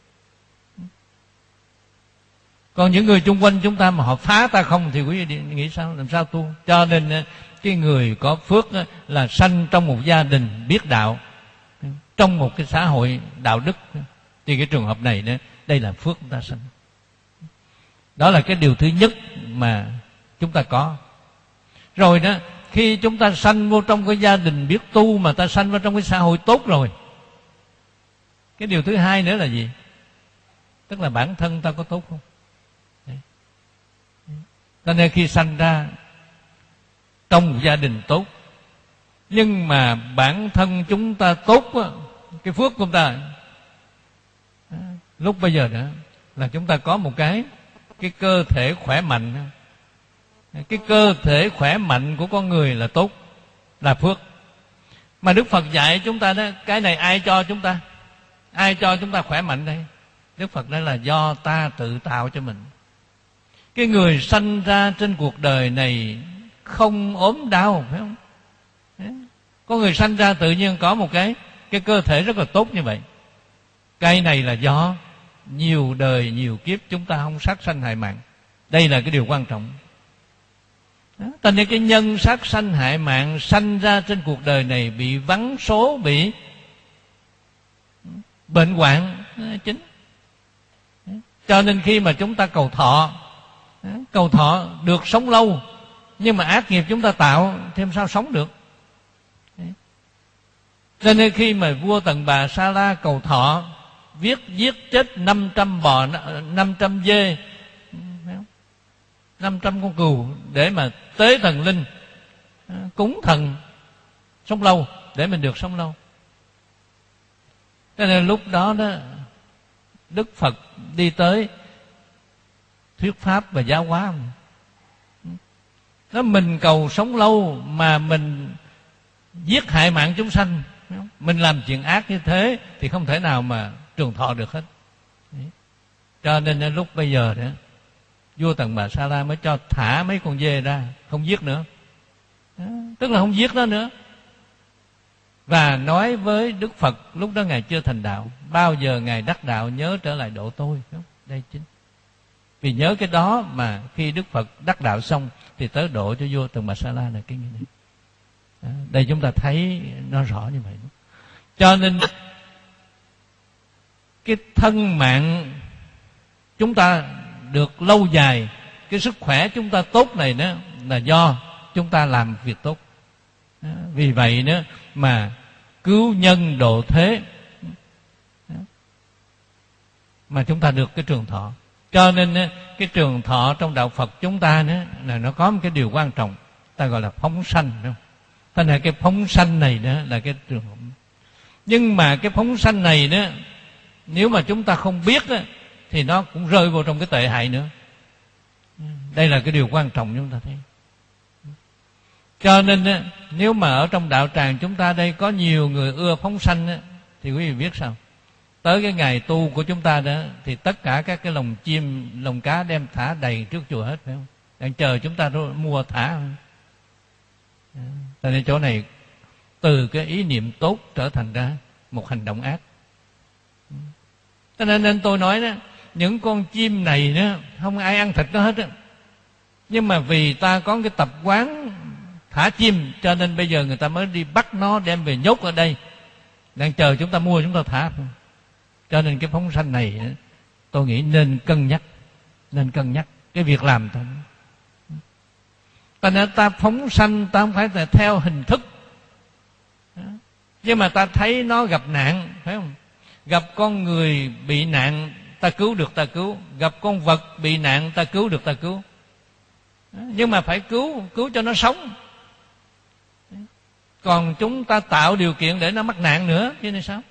Còn những người chung quanh chúng ta mà họ phá ta không thì quý vị nghĩ sao, làm sao tu? Cho nên cái người có phước là sanh trong một gia đình biết đạo, trong một cái xã hội đạo đức. Thì cái trường hợp này đó, đây là phước chúng ta sanh. Đó là cái điều thứ nhất mà chúng ta có. Rồi đó, khi chúng ta sanh vô trong cái gia đình biết tu, mà ta sanh vào trong cái xã hội tốt rồi, cái điều thứ hai nữa là gì? Tức là bản thân ta có tốt không? Đấy. Cho nên khi sanh ra trong một gia đình tốt, nhưng mà bản thân chúng ta tốt á, cái phước của chúng ta lúc bây giờ đó là chúng ta có một cái cái cơ thể khỏe mạnh. Cái cơ thể khỏe mạnh của con người là tốt, là phước. Mà Đức Phật dạy chúng ta đó, cái này ai cho chúng ta? Ai cho chúng ta khỏe mạnh đây? Đức Phật nói là do ta tự tạo cho mình. Cái người sanh ra trên cuộc đời này không ốm đau, phải không? Có người sanh ra tự nhiên có một cái cái cơ thể rất là tốt như vậy. Cái này là do nhiều đời nhiều kiếp chúng ta không sát sanh hại mạng. Đây là cái điều quan trọng. Cho nên cái nhân sát sanh hại mạng sanh ra trên cuộc đời này bị vắng số, bị bệnh hoạn chính. Cho nên khi mà chúng ta cầu thọ, cầu thọ được sống lâu, nhưng mà ác nghiệp chúng ta tạo thêm sao sống được. Cho nên khi mà vua Tần Bà Sa La cầu thọ, viết giết chết năm trăm bò, năm trăm dê, năm trăm con cừu để mà tế thần linh, cúng thần sống lâu, để mình được sống lâu. Cho nên lúc đó đó Đức Phật đi tới thuyết pháp và giáo hóa. Nó mình cầu sống lâu mà mình giết hại mạng chúng sanh, mình làm chuyện ác như thế thì không thể nào mà trường thọ được hết. Cho nên lúc bây giờ đó vua Tần Bà Sa La mới cho thả mấy con dê ra, không giết nữa. Đó, tức là không giết nó nữa. Và nói với Đức Phật, lúc đó Ngài chưa thành đạo, bao giờ Ngài đắc đạo nhớ trở lại độ tôi. Đúng? Đây chính. Vì nhớ cái đó mà khi Đức Phật đắc đạo xong thì tới độ cho vua Tần Bà Sa La là cái như này. Đó, đây chúng ta thấy nó rõ như vậy. Đúng? Cho nên cái thân mạng chúng ta được lâu dài, cái sức khỏe chúng ta tốt này đó là do chúng ta làm việc tốt. Đó, vì vậy nữa mà cứu nhân độ thế mà chúng ta được cái trường thọ. Cho nên cái trường thọ trong đạo Phật chúng ta nữa là nó có một cái điều quan trọng, ta gọi là phóng sanh, đúng không? Thế là cái phóng sanh này đó là cái trường hợp. Nhưng mà cái phóng sanh này đó, nếu mà chúng ta không biết đó, thì nó cũng rơi vào trong cái tệ hại nữa. Đây là cái điều quan trọng chúng ta thấy. Cho nên đó, nếu mà ở trong đạo tràng chúng ta đây có nhiều người ưa phóng sanh đó, thì quý vị biết sao? Tới cái ngày tu của chúng ta đó thì tất cả các cái lồng chim, lồng cá đem thả đầy trước chùa hết, phải không? Đang chờ chúng ta mua thả. Cho nên chỗ này từ cái ý niệm tốt trở thành ra một hành động ác. Cho nên, nên tôi nói đó, những con chim này đó không ai ăn thịt nó hết đó. Nhưng mà vì ta có cái tập quán thả chim, cho nên bây giờ người ta mới đi bắt nó đem về nhốt ở đây, đang chờ chúng ta mua chúng ta thả. Cho nên cái phóng sanh này tôi nghĩ nên cân nhắc, nên cân nhắc cái việc làm thôi. Ta nên ta phóng sanh, ta không phải là theo hình thức, nhưng mà ta thấy nó gặp nạn, phải không? Gặp con người bị nạn, ta cứu được ta cứu. Gặp con vật bị nạn, ta cứu được ta cứu. Nhưng mà phải cứu, cứu cho nó sống. Còn chúng ta tạo điều kiện để nó mắc nạn nữa, chứ nên sao?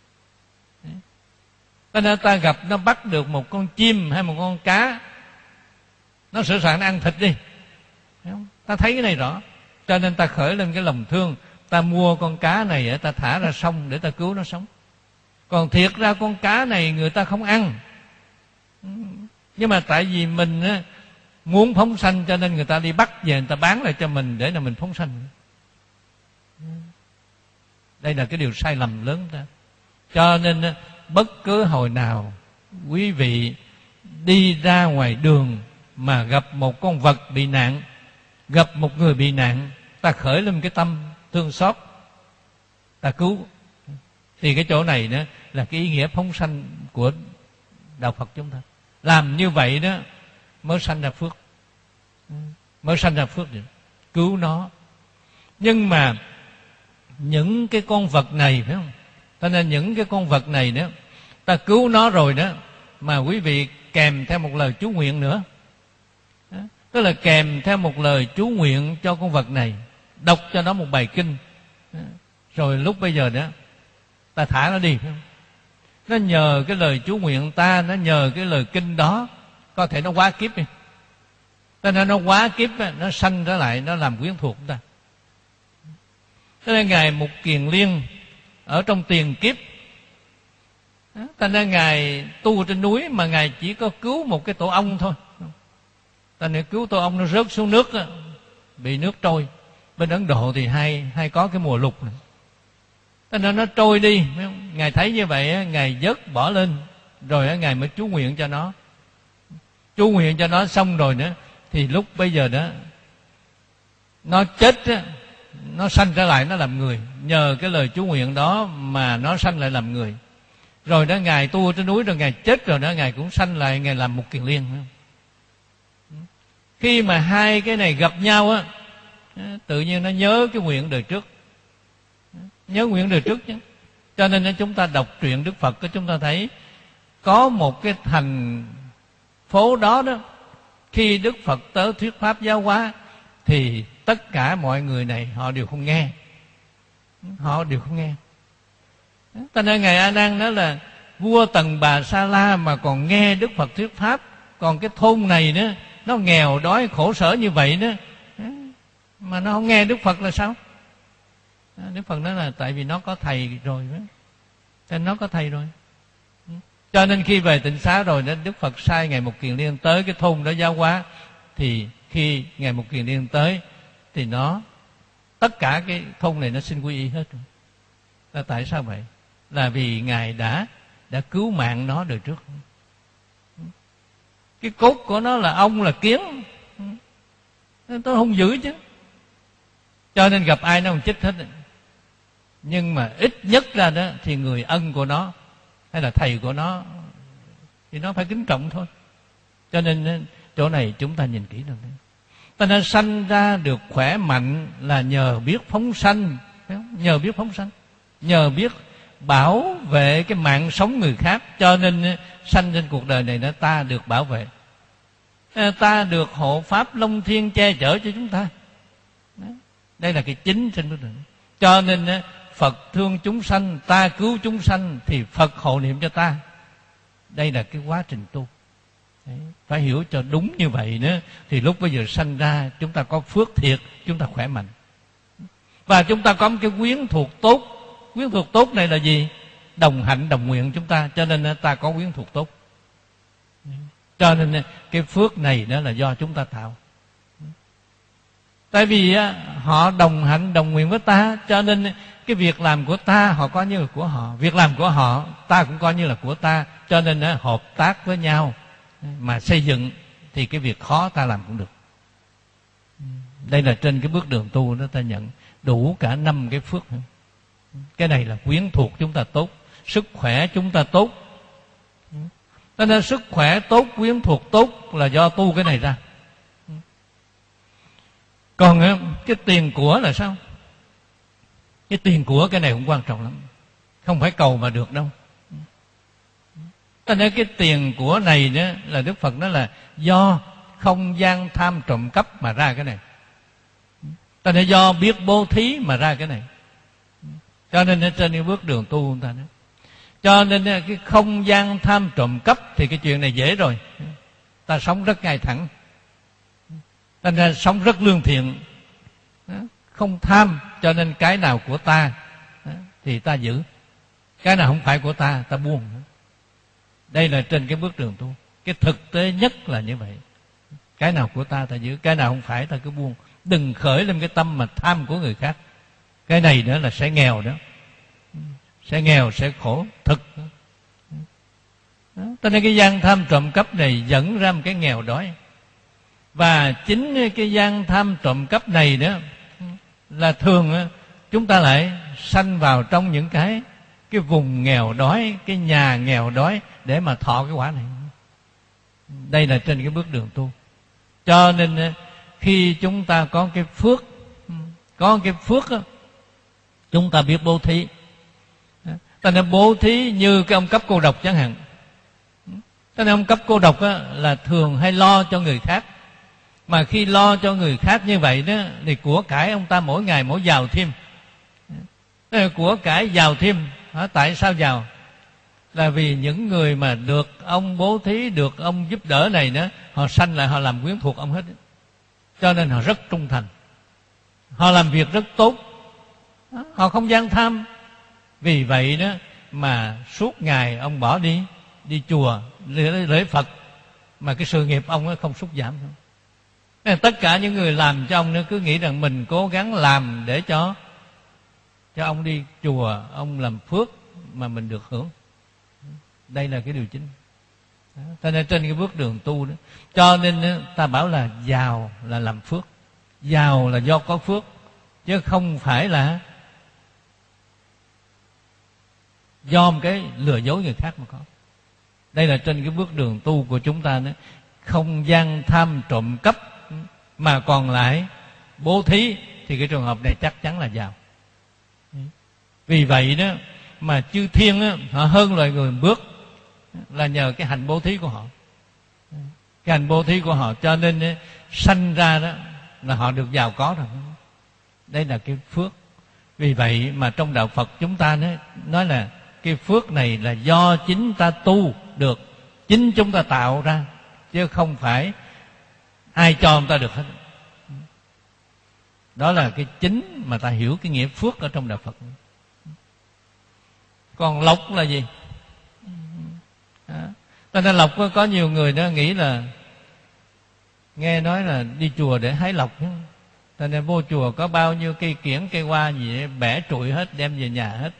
Cho nên ta gặp nó bắt được một con chim hay một con cá, nó sẵn sàng ăn thịt đi, ta thấy cái này rõ, cho nên ta khởi lên cái lòng thương, ta mua con cá này ta thả ra sông để ta cứu nó sống. Còn thiệt ra con cá này người ta không ăn, nhưng mà tại vì mình muốn phóng sanh cho nên người ta đi bắt về, người ta bán lại cho mình để là mình phóng sanh. Đây là cái điều sai lầm lớn đó. Cho nên bất cứ hồi nào quý vị đi ra ngoài đường mà gặp một con vật bị nạn, gặp một người bị nạn, ta khởi lên cái tâm thương xót, ta cứu. Thì cái chỗ này đó là cái ý nghĩa phóng sanh của đạo Phật chúng ta. Làm như vậy đó mới sanh ra phước, mới sanh ra phước được, cứu nó. Nhưng mà những cái con vật này, phải không? Cho nên những cái con vật này đó, ta cứu nó rồi đó, mà quý vị kèm theo một lời chú nguyện nữa. Đó, tức là kèm theo một lời chú nguyện cho con vật này, đọc cho nó một bài kinh. Đó, rồi lúc bây giờ đó ta thả nó đi, phải không? Nó nhờ cái lời chú nguyện ta, nó nhờ cái lời kinh đó, có thể nó quá kiếp đi. Cho nên nó quá kiếp, nó sanh trở lại, nó làm quyến thuộc chúng ta. Cho nên Ngài Mục Kiền Liên ở trong tiền kiếp, cho nên Ngài tu trên núi mà Ngài chỉ có cứu một cái tổ ong thôi. Ta nên cứu tổ ong nó rớt xuống nước, bị nước trôi. Bên Ấn Độ thì hay hay có cái mùa lụt này, cho nên nó trôi đi. Ngài thấy như vậy, Ngài vớt bỏ lên, rồi Ngài mới chú nguyện cho nó. Chú nguyện cho nó xong rồi nữa, thì lúc bây giờ đó nó chết, nó sanh trở lại, nó làm người. Nhờ cái lời chú nguyện đó mà nó sanh lại làm người. Rồi đó Ngài tu trên núi rồi Ngài chết rồi đó, Ngài cũng sanh lại, Ngài làm Mục Kiền Liên. Khi mà hai cái này gặp nhau á, tự nhiên nó nhớ cái nguyện đời trước, nhớ nguyện đời trước chứ. Cho nên chúng ta đọc truyện Đức Phật, chúng ta thấy có một cái thành phố đó đó, khi Đức Phật tới thuyết pháp giáo hóa thì tất cả mọi người này họ đều không nghe, họ đều không nghe. Cho nên Ngài A Nan nói là vua Tần Bà Sa La mà còn nghe Đức Phật thuyết pháp, còn cái thôn này nữa nó nghèo đói khổ sở như vậy đó mà nó không nghe Đức Phật là sao? Đức Phật nói là tại vì nó có thầy rồi đó. Cho nên nó có thầy rồi. Cho nên khi về Tịnh Xá rồi đó, Đức Phật sai Ngài Mục Kiền Liên tới cái thôn đó giáo hóa. Thì khi Ngài Mục Kiền Liên tới thì nó, tất cả cái thôn này nó xin quy y hết rồi. Là tại sao vậy? Là vì Ngài đã đã cứu mạng nó đời trước. Cái cốt của nó là ong là kiến, tôi không giữ chứ. Cho nên gặp ai nó không chích hết. Nhưng mà ít nhất ra đó thì người ân của nó hay là thầy của nó thì nó phải kính trọng thôi. Cho nên chỗ này chúng ta nhìn kỹ được. Ta nên sanh ra được khỏe mạnh là nhờ biết phóng sanh, nhờ biết phóng sanh. nhờ biết bảo vệ cái mạng sống người khác, cho nên sanh trên cuộc đời này nó ta được bảo vệ, ta được hộ pháp long thiên che chở cho chúng ta. Đây là cái chính trên bước đường. Cho nên Phật thương chúng sanh, ta cứu chúng sanh, thì Phật hộ niệm cho ta. Đây là cái quá trình tu. Đấy, phải hiểu cho đúng như vậy nữa, thì lúc bây giờ sanh ra chúng ta có phước thiệt, chúng ta khỏe mạnh. Và chúng ta có một cái quyến thuộc tốt. Quyến thuộc tốt này là gì? Đồng hạnh đồng nguyện chúng ta, cho nên ta có quyến thuộc tốt. Cho nên cái phước này đó là do chúng ta tạo. Tại vì họ đồng hạnh đồng nguyện với ta, cho nên cái việc làm của ta họ coi như là của họ, việc làm của họ ta cũng coi như là của ta. Cho nên hợp tác với nhau mà xây dựng, thì cái việc khó ta làm cũng được. Đây là trên cái bước đường tu đó, ta nhận đủ cả năm cái phước. Cái này là quyến thuộc chúng ta tốt, sức khỏe chúng ta tốt. Cho nên sức khỏe tốt, quyến thuộc tốt là do tu cái này ra. Còn cái tiền của là sao? Cái tiền của cái này cũng quan trọng lắm, không phải cầu mà được đâu. Cho nên cái tiền của này đó là Đức Phật nói là do không gian tham trộm cắp mà ra cái này. Cho nên do biết bố thí mà ra cái này. Cho nên trên cái bước đường tu chúng ta đó, cho nên cái không gian tham trộm cắp thì cái chuyện này dễ rồi. Ta sống rất ngay thẳng, ta nên sống rất lương thiện, không tham. Cho nên cái nào của ta thì ta giữ, cái nào không phải của ta ta buông. Đây là trên cái bước đường tu. Cái thực tế nhất là như vậy. Cái nào của ta ta giữ, cái nào không phải ta cứ buông. Đừng khởi lên cái tâm mà tham của người khác. Cái này nữa là sẽ nghèo đó, sẽ nghèo, sẽ khổ thực. Cho nên cái gian tham trộm cắp này dẫn ra một cái nghèo đói. Và chính cái gian tham trộm cắp này đó là thường chúng ta lại sanh vào trong những cái cái vùng nghèo đói, cái nhà nghèo đói để mà thọ cái quả này. Đây là trên cái bước đường tu. Cho nên khi chúng ta có cái phước, có cái phước đó, chúng ta biết bố thí. Ta nên bố thí như cái ông cấp cô độc chẳng hạn. Cho nên ông cấp cô độc á, là thường hay lo cho người khác. Mà khi lo cho người khác như vậy đó, thì của cải ông ta mỗi ngày mỗi giàu thêm. Của cải giàu thêm. Tại sao giàu? Là vì những người mà được ông bố thí, được ông giúp đỡ này đó, họ sanh lại họ làm quyến thuộc ông hết. Cho nên họ rất trung thành, họ làm việc rất tốt, họ không gian tham. Vì vậy đó mà suốt ngày ông bỏ đi đi chùa lễ, lễ Phật, mà cái sự nghiệp ông không sút giảm đâu. Nên tất cả những người làm cho ông nó cứ nghĩ rằng mình cố gắng làm để cho cho ông đi chùa, ông làm phước mà mình được hưởng. Đây là cái điều chính. Cho nên trên cái bước đường tu đó, cho nên ta bảo là giàu là làm phước, giàu là do có phước, chứ không phải là do một cái lừa dối người khác mà có. Đây là trên cái bước đường tu của chúng ta đó, không gian tham trộm cắp mà còn lại bố thí, thì cái trường hợp này chắc chắn là giàu. Vì vậy đó mà chư thiên đó, họ hơn loài người bước là nhờ cái hành bố thí của họ. Cái hành bố thí của họ cho nên đó, sanh ra đó là họ được giàu có rồi. Đây là cái phước. Vì vậy mà trong đạo Phật chúng ta đó, nói là cái phước này là do chính ta tu được, chính chúng ta tạo ra, chứ không phải ai cho người ta được hết. Đó là cái chính mà ta hiểu cái nghĩa phước ở trong đạo Phật. Còn lộc là gì? Cho nên lộc có nhiều người đó nghĩ là nghe nói là đi chùa để hái lộc. Cho nên vô chùa có bao nhiêu cây kiển, cây hoa gì bẻ trụi hết, đem về nhà hết.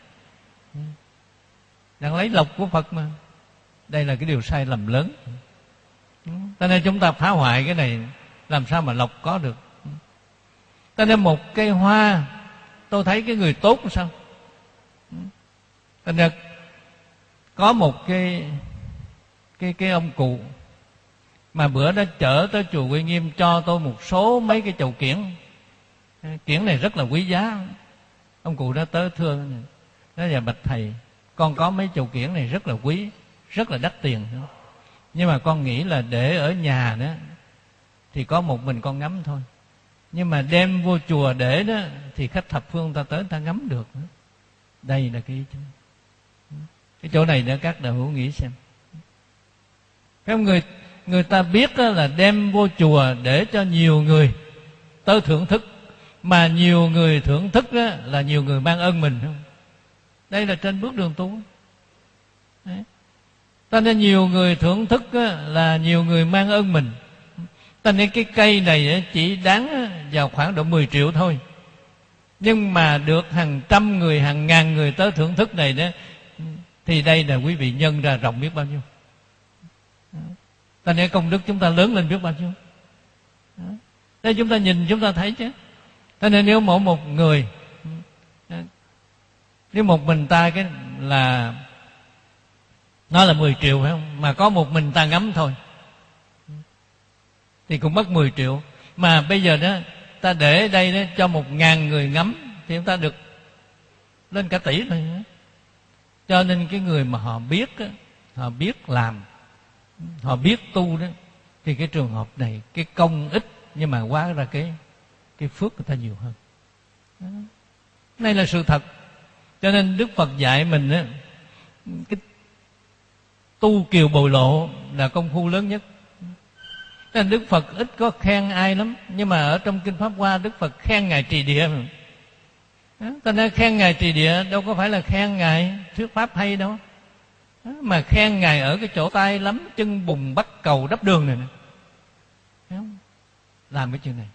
Đang lấy lộc của Phật mà. Đây là cái điều sai lầm lớn. Cho nên chúng ta phá hoại cái này, làm sao mà lộc có được. Cho nên một cây hoa, tôi thấy cái người tốt làm sao. Cho nên có một cái cái cái ông cụ mà bữa đó chở tới chùa Quy Nghiêm cho tôi một số mấy cái chầu kiển. Kiển này rất là quý giá. Ông cụ đó tới thưa Nói là bạch thầy, con có mấy chầu kiển này rất là quý, rất là đắt tiền, nhưng mà con nghĩ là để ở nhà đó thì có một mình con ngắm thôi, nhưng mà đem vô chùa để đó thì khách thập phương ta tới ta ngắm được. Đây là cái cái chỗ này để các đạo hữu nghĩ xem. Các người người ta biết là đem vô chùa để cho nhiều người tới thưởng thức, mà nhiều người thưởng thức là nhiều người mang ơn mình không? Đây là trên bước đường tu. Đấy. Ta nên nhiều người thưởng thức là nhiều người mang ơn mình. Ta nên cái cây này chỉ đáng vào khoảng độ mười triệu thôi, nhưng mà được hàng trăm người, hàng ngàn người tới thưởng thức này đó, thì đây là quý vị nhân ra rộng biết bao nhiêu. Ta nên công đức chúng ta lớn lên biết bao nhiêu. Đây chúng ta nhìn chúng ta thấy chứ. Cho nên nếu mỗi một người, nếu một mình ta cái là nó là mười triệu phải không, mà có một mình ta ngắm thôi thì cũng mất mười triệu. Mà bây giờ đó ta để đây đó cho một ngàn người ngắm thì chúng ta được lên cả tỷ rồi. Cho nên cái người mà họ biết đó, họ biết làm, họ biết tu đó, thì cái trường hợp này cái công ít nhưng mà hóa ra cái cái phước người ta nhiều hơn. Đó. Đây là sự thật. Cho nên Đức Phật dạy mình đó, cái tu kiều bồi lộ là công phu lớn nhất. Nên Đức Phật ít có khen ai lắm, nhưng mà ở trong Kinh Pháp Hoa Đức Phật khen Ngài Trì Địa. Ta nói khen Ngài Trì Địa đâu có phải là khen Ngài thuyết pháp hay đâu, mà khen Ngài ở cái chỗ tay lắm chân bùn bắt cầu đắp đường này nè, làm cái chuyện này.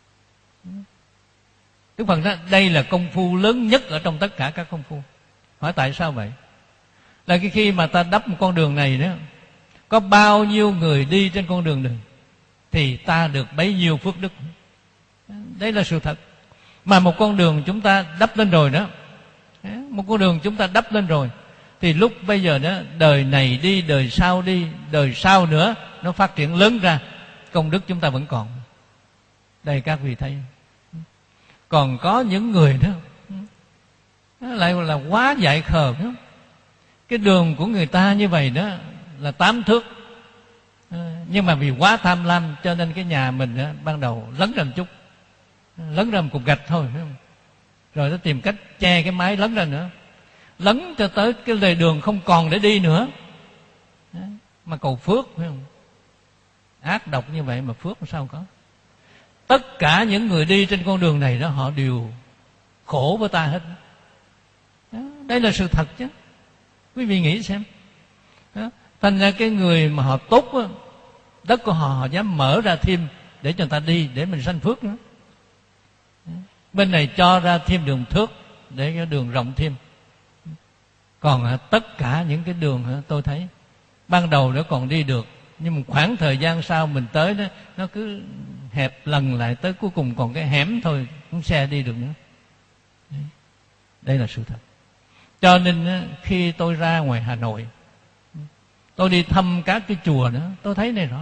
Đức Phật nói đây là công phu lớn nhất ở trong tất cả các công phu. Hỏi tại sao vậy? Là cái khi mà ta đắp một con đường này đó, có bao nhiêu người đi trên con đường này thì ta được bấy nhiêu phước đức. Đây là sự thật. Mà một con đường chúng ta đắp lên rồi đó, một con đường chúng ta đắp lên rồi, thì lúc bây giờ đó, đời này đi, đời sau đi, đời sau nữa, nó phát triển lớn ra, công đức chúng ta vẫn còn. Đây các vị thấy. Còn có những người đó lại là quá dại khờ đó. Cái đường của người ta như vậy đó là tám thước, nhưng mà vì quá tham lam cho nên cái nhà mình đó, ban đầu lấn ra một chút, lấn ra một cục gạch thôi, rồi nó tìm cách che cái mái lấn ra nữa, lấn cho tới cái lề đường không còn để đi nữa, mà cầu phước phải không? Ác độc như vậy mà phước sao có? Tất cả những người đi trên con đường này đó, họ đều khổ với ta hết. Đó, đây là sự thật chứ. Quý vị nghĩ xem. Đó, thành ra cái người mà họ tốt đó, đất của họ họ dám mở ra thêm để cho người ta đi, để mình sanh phước nữa. Bên này cho ra thêm đường thước để cho đường rộng thêm. Còn tất cả những cái đường tôi thấy ban đầu nó còn đi được, nhưng một khoảng thời gian sau mình tới đó, nó cứ hẹp lần lại, tới cuối cùng còn cái hẻm thôi, không xe đi được nữa. Đây là sự thật. Cho nên khi tôi ra ngoài Hà Nội, tôi đi thăm các cái chùa nữa, tôi thấy này rõ.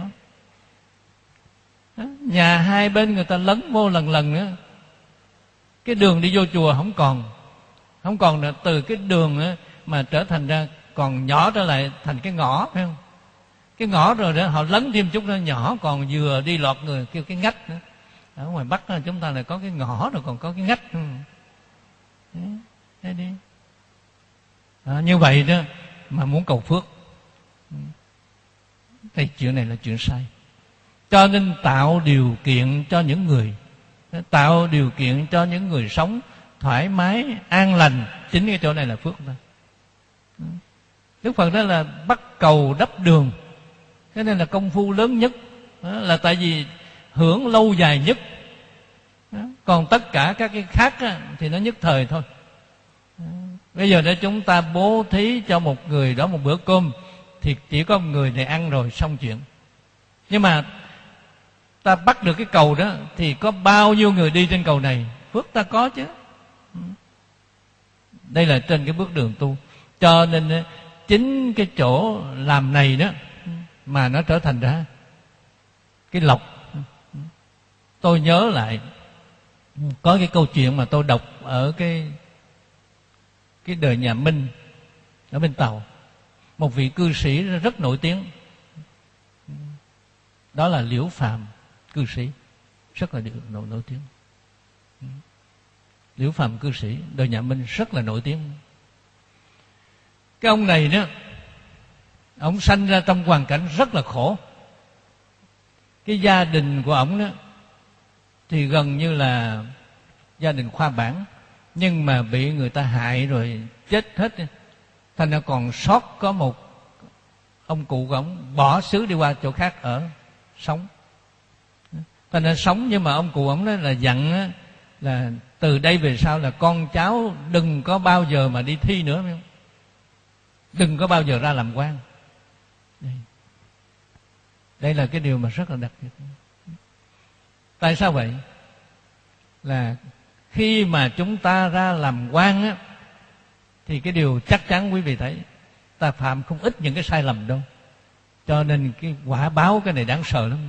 Nhà hai bên người ta lấn vô lần lần nữa, cái đường đi vô chùa không còn, không còn nữa. Từ cái đường mà trở thành ra còn nhỏ trở lại thành cái ngõ, phải không? Cái ngõ rồi đó họ lấn thêm chút nó nhỏ, còn vừa đi lọt người kêu cái ngách nữa. Ở ngoài Bắc chúng ta lại có cái ngõ rồi còn có cái ngách. Đấy đi. À, như vậy đó mà muốn cầu phước thì chuyện này là chuyện sai. Cho nên tạo điều kiện cho những người, tạo điều kiện cho những người sống thoải mái, an lành, chính cái chỗ này là phước ta. Đức Phật đó là bắt cầu đắp đường, cái này là công phu lớn nhất, đó là tại vì hưởng lâu dài nhất. Đó. Còn tất cả các cái khác á, thì nó nhất thời thôi. Đó. Bây giờ để chúng ta bố thí cho một người đó một bữa cơm thì chỉ có một người này ăn rồi xong chuyện. Nhưng mà ta bắt được cái cầu đó thì có bao nhiêu người đi trên cầu này, phước ta có chứ. Đây là trên cái bước đường tu. Cho nên chính cái chỗ làm này đó mà nó trở thành ra cái lộc. Tôi nhớ lại có cái câu chuyện mà tôi đọc ở cái cái đời nhà Minh ở bên Tàu, một vị cư sĩ rất nổi tiếng, đó là Liễu Phàm cư sĩ, rất là nổi, nổi tiếng. Liễu Phàm cư sĩ đời nhà Minh rất là nổi tiếng. Cái ông này đó, ông sanh ra trong hoàn cảnh rất là khổ. Cái gia đình của ông đó thì gần như là gia đình khoa bảng, nhưng mà bị người ta hại rồi chết hết. Thành ra còn sót có một ông cụ của ông bỏ xứ đi qua chỗ khác ở sống. Thành ra sống, nhưng mà ông cụ ông đó là dặn là từ đây về sau là con cháu đừng có bao giờ mà đi thi nữa, đừng có bao giờ ra làm quan. Đây. Đây là cái điều mà rất là đặc biệt. Tại sao vậy? Là khi mà chúng ta ra làm quan á, thì cái điều chắc chắn quý vị thấy, ta phạm không ít những cái sai lầm đâu. Cho nên cái quả báo cái này đáng sợ lắm.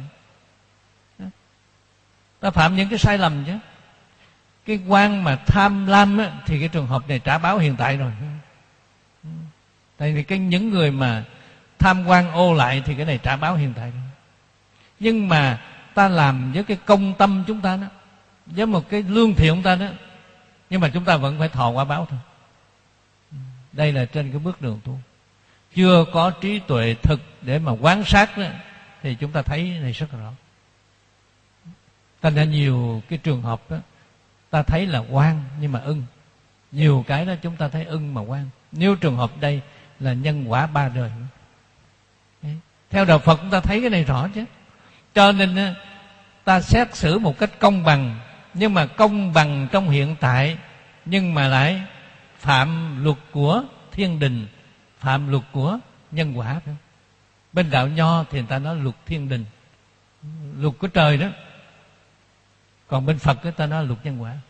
Ta phạm những cái sai lầm chứ. Cái quan mà tham lam á, thì cái trường hợp này trả báo hiện tại rồi. Tại vì cái những người mà tham quan ô lại thì cái này trả báo hiện tại rồi. Nhưng mà ta làm với cái công tâm chúng ta đó, với một cái lương thiện chúng ta đó, nhưng mà chúng ta vẫn phải thọ quả báo thôi. Đây là trên cái bước đường tu. Chưa có trí tuệ thực để mà quan sát đó, thì chúng ta thấy này rất là rõ. Thành ra nhiều cái trường hợp đó, ta thấy là oan nhưng mà ưng. Nhiều cái đó chúng ta thấy ưng mà oan. Nếu trường hợp đây là nhân quả ba đời. Đấy. Theo đạo Phật chúng ta thấy cái này rõ chứ. Cho nên ta xét xử một cách công bằng, nhưng mà công bằng trong hiện tại, nhưng mà lại phạm luật của thiên đình, phạm luật của nhân quả. Bên đạo Nho thì người ta nói luật thiên đình, luật của trời đó. Còn bên Phật người ta nói luật nhân quả.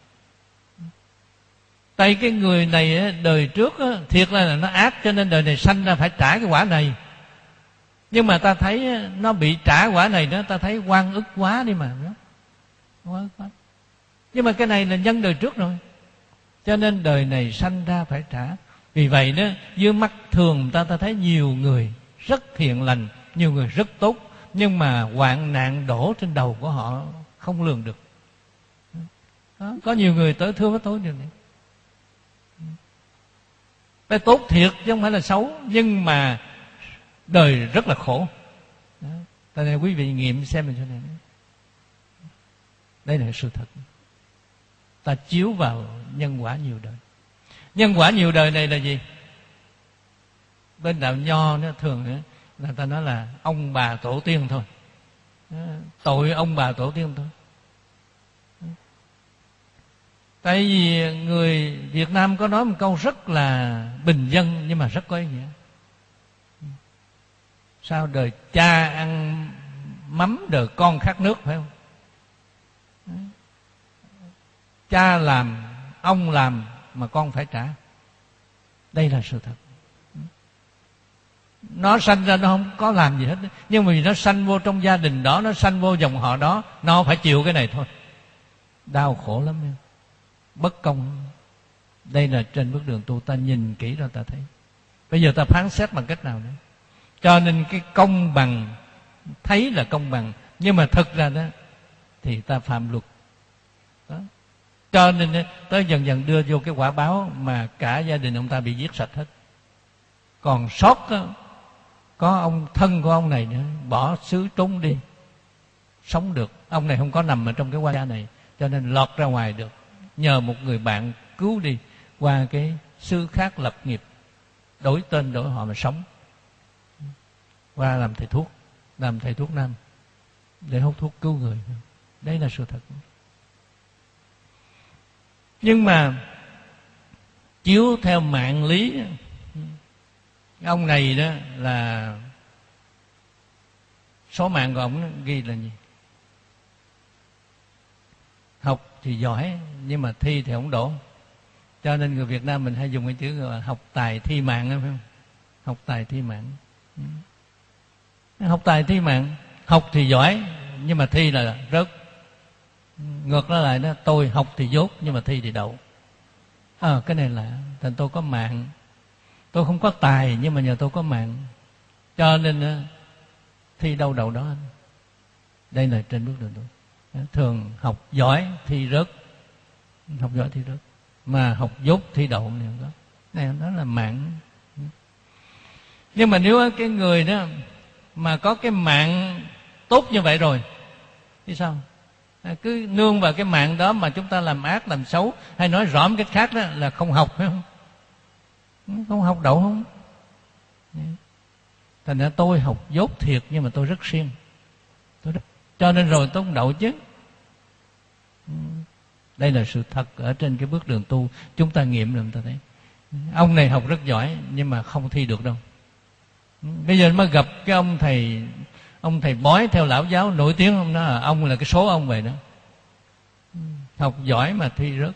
Tại cái người này đời trước thiệt là nó ác, cho nên đời này sanh ra phải trả cái quả này. Nhưng mà ta thấy nó bị trả quả này đó, ta thấy oan ức quá đi mà. Oan ức quá. Nhưng mà cái này là nhân đời trước rồi, cho nên đời này sanh ra phải trả. Vì vậy đó, dưới mắt thường ta ta thấy nhiều người rất thiện lành, nhiều người rất tốt, nhưng mà hoạn nạn đổ trên đầu của họ không lường được. Đó. Có nhiều người tới thưa với tôi điều này. Phải tốt thiệt chứ không phải là xấu, nhưng mà đời rất là khổ. Đó. Tại nên quý vị nghiệm xem mình chỗ này. Đây là sự thật. Ta chiếu vào nhân quả nhiều đời. Nhân quả nhiều đời này là gì? Bên đạo Nho nó thường là ta nói là ông bà tổ tiên thôi. Tội ông bà tổ tiên thôi. Tại vì người Việt Nam có nói một câu rất là bình dân, nhưng mà rất có ý nghĩa. Sao đời cha ăn mắm, đời con khát nước, phải không? Cha làm, ông làm mà con phải trả. Đây là sự thật. Nó sanh ra nó không có làm gì hết, nhưng mà vì nó sanh vô trong gia đình đó, nó sanh vô dòng họ đó, nó phải chịu cái này thôi. Đau khổ lắm em. Bất công. Đây là trên bước đường tu, ta nhìn kỹ rồi ta thấy. Bây giờ ta phán xét bằng cách nào nữa? Cho nên cái công bằng, thấy là công bằng, nhưng mà thực ra đó thì ta phạm luật đó. Cho nên tới dần dần đưa vô cái quả báo mà cả gia đình ông ta bị giết sạch hết. Còn sót đó, có ông thân của ông này nữa, bỏ xứ trốn đi, sống được. Ông này không có nằm ở trong cái quan gia này, cho nên lọt ra ngoài được, nhờ một người bạn cứu đi qua cái xứ khác lập nghiệp, đổi tên đổi họ mà sống, qua làm thầy thuốc, làm thầy thuốc nam để hút thuốc cứu người. Đây là sự thật. Nhưng mà chiếu theo mạng lý, ông này đó là số mạng của ông ghi là gì? Học thì giỏi, nhưng mà thi thì không đổ. Cho nên người Việt Nam mình hay dùng cái chữ là học tài thi mạng, phải không? Học tài thi mạng. Học tài thi mạng, học thì giỏi nhưng mà thi là rớt. Ngược nó lại đó, tôi học thì dốt nhưng mà thi thì đậu. à, cái này là thành tôi có mạng, tôi không có tài nhưng mà nhờ tôi có mạng, cho nên thi đâu đầu đó anh. Đây là trên bước đường tu. Thường học giỏi thi rớt, học giỏi thi rớt, mà học dốt thi đậu này đó. Này đó là mạng. Nhưng mà nếu cái người đó mà có cái mạng tốt như vậy rồi thì sao? Cứ nương vào cái mạng đó mà chúng ta làm ác làm xấu, hay nói rõ một cách khác đó là không học, phải không? Không học đậu không? Thành ra tôi học dốt thiệt nhưng mà tôi rất siêng, tôi rất... cho nên rồi tôi không đậu chứ. Đây là sự thật ở trên cái bước đường tu, chúng ta nghiệm rồi chúng ta thấy. Ông này học rất giỏi nhưng mà không thi được đâu. Bây giờ mới gặp cái ông thầy, ông thầy bói theo lão giáo nổi tiếng, ông nói là ông là cái số ông vậy đó. Học giỏi mà thi rớt,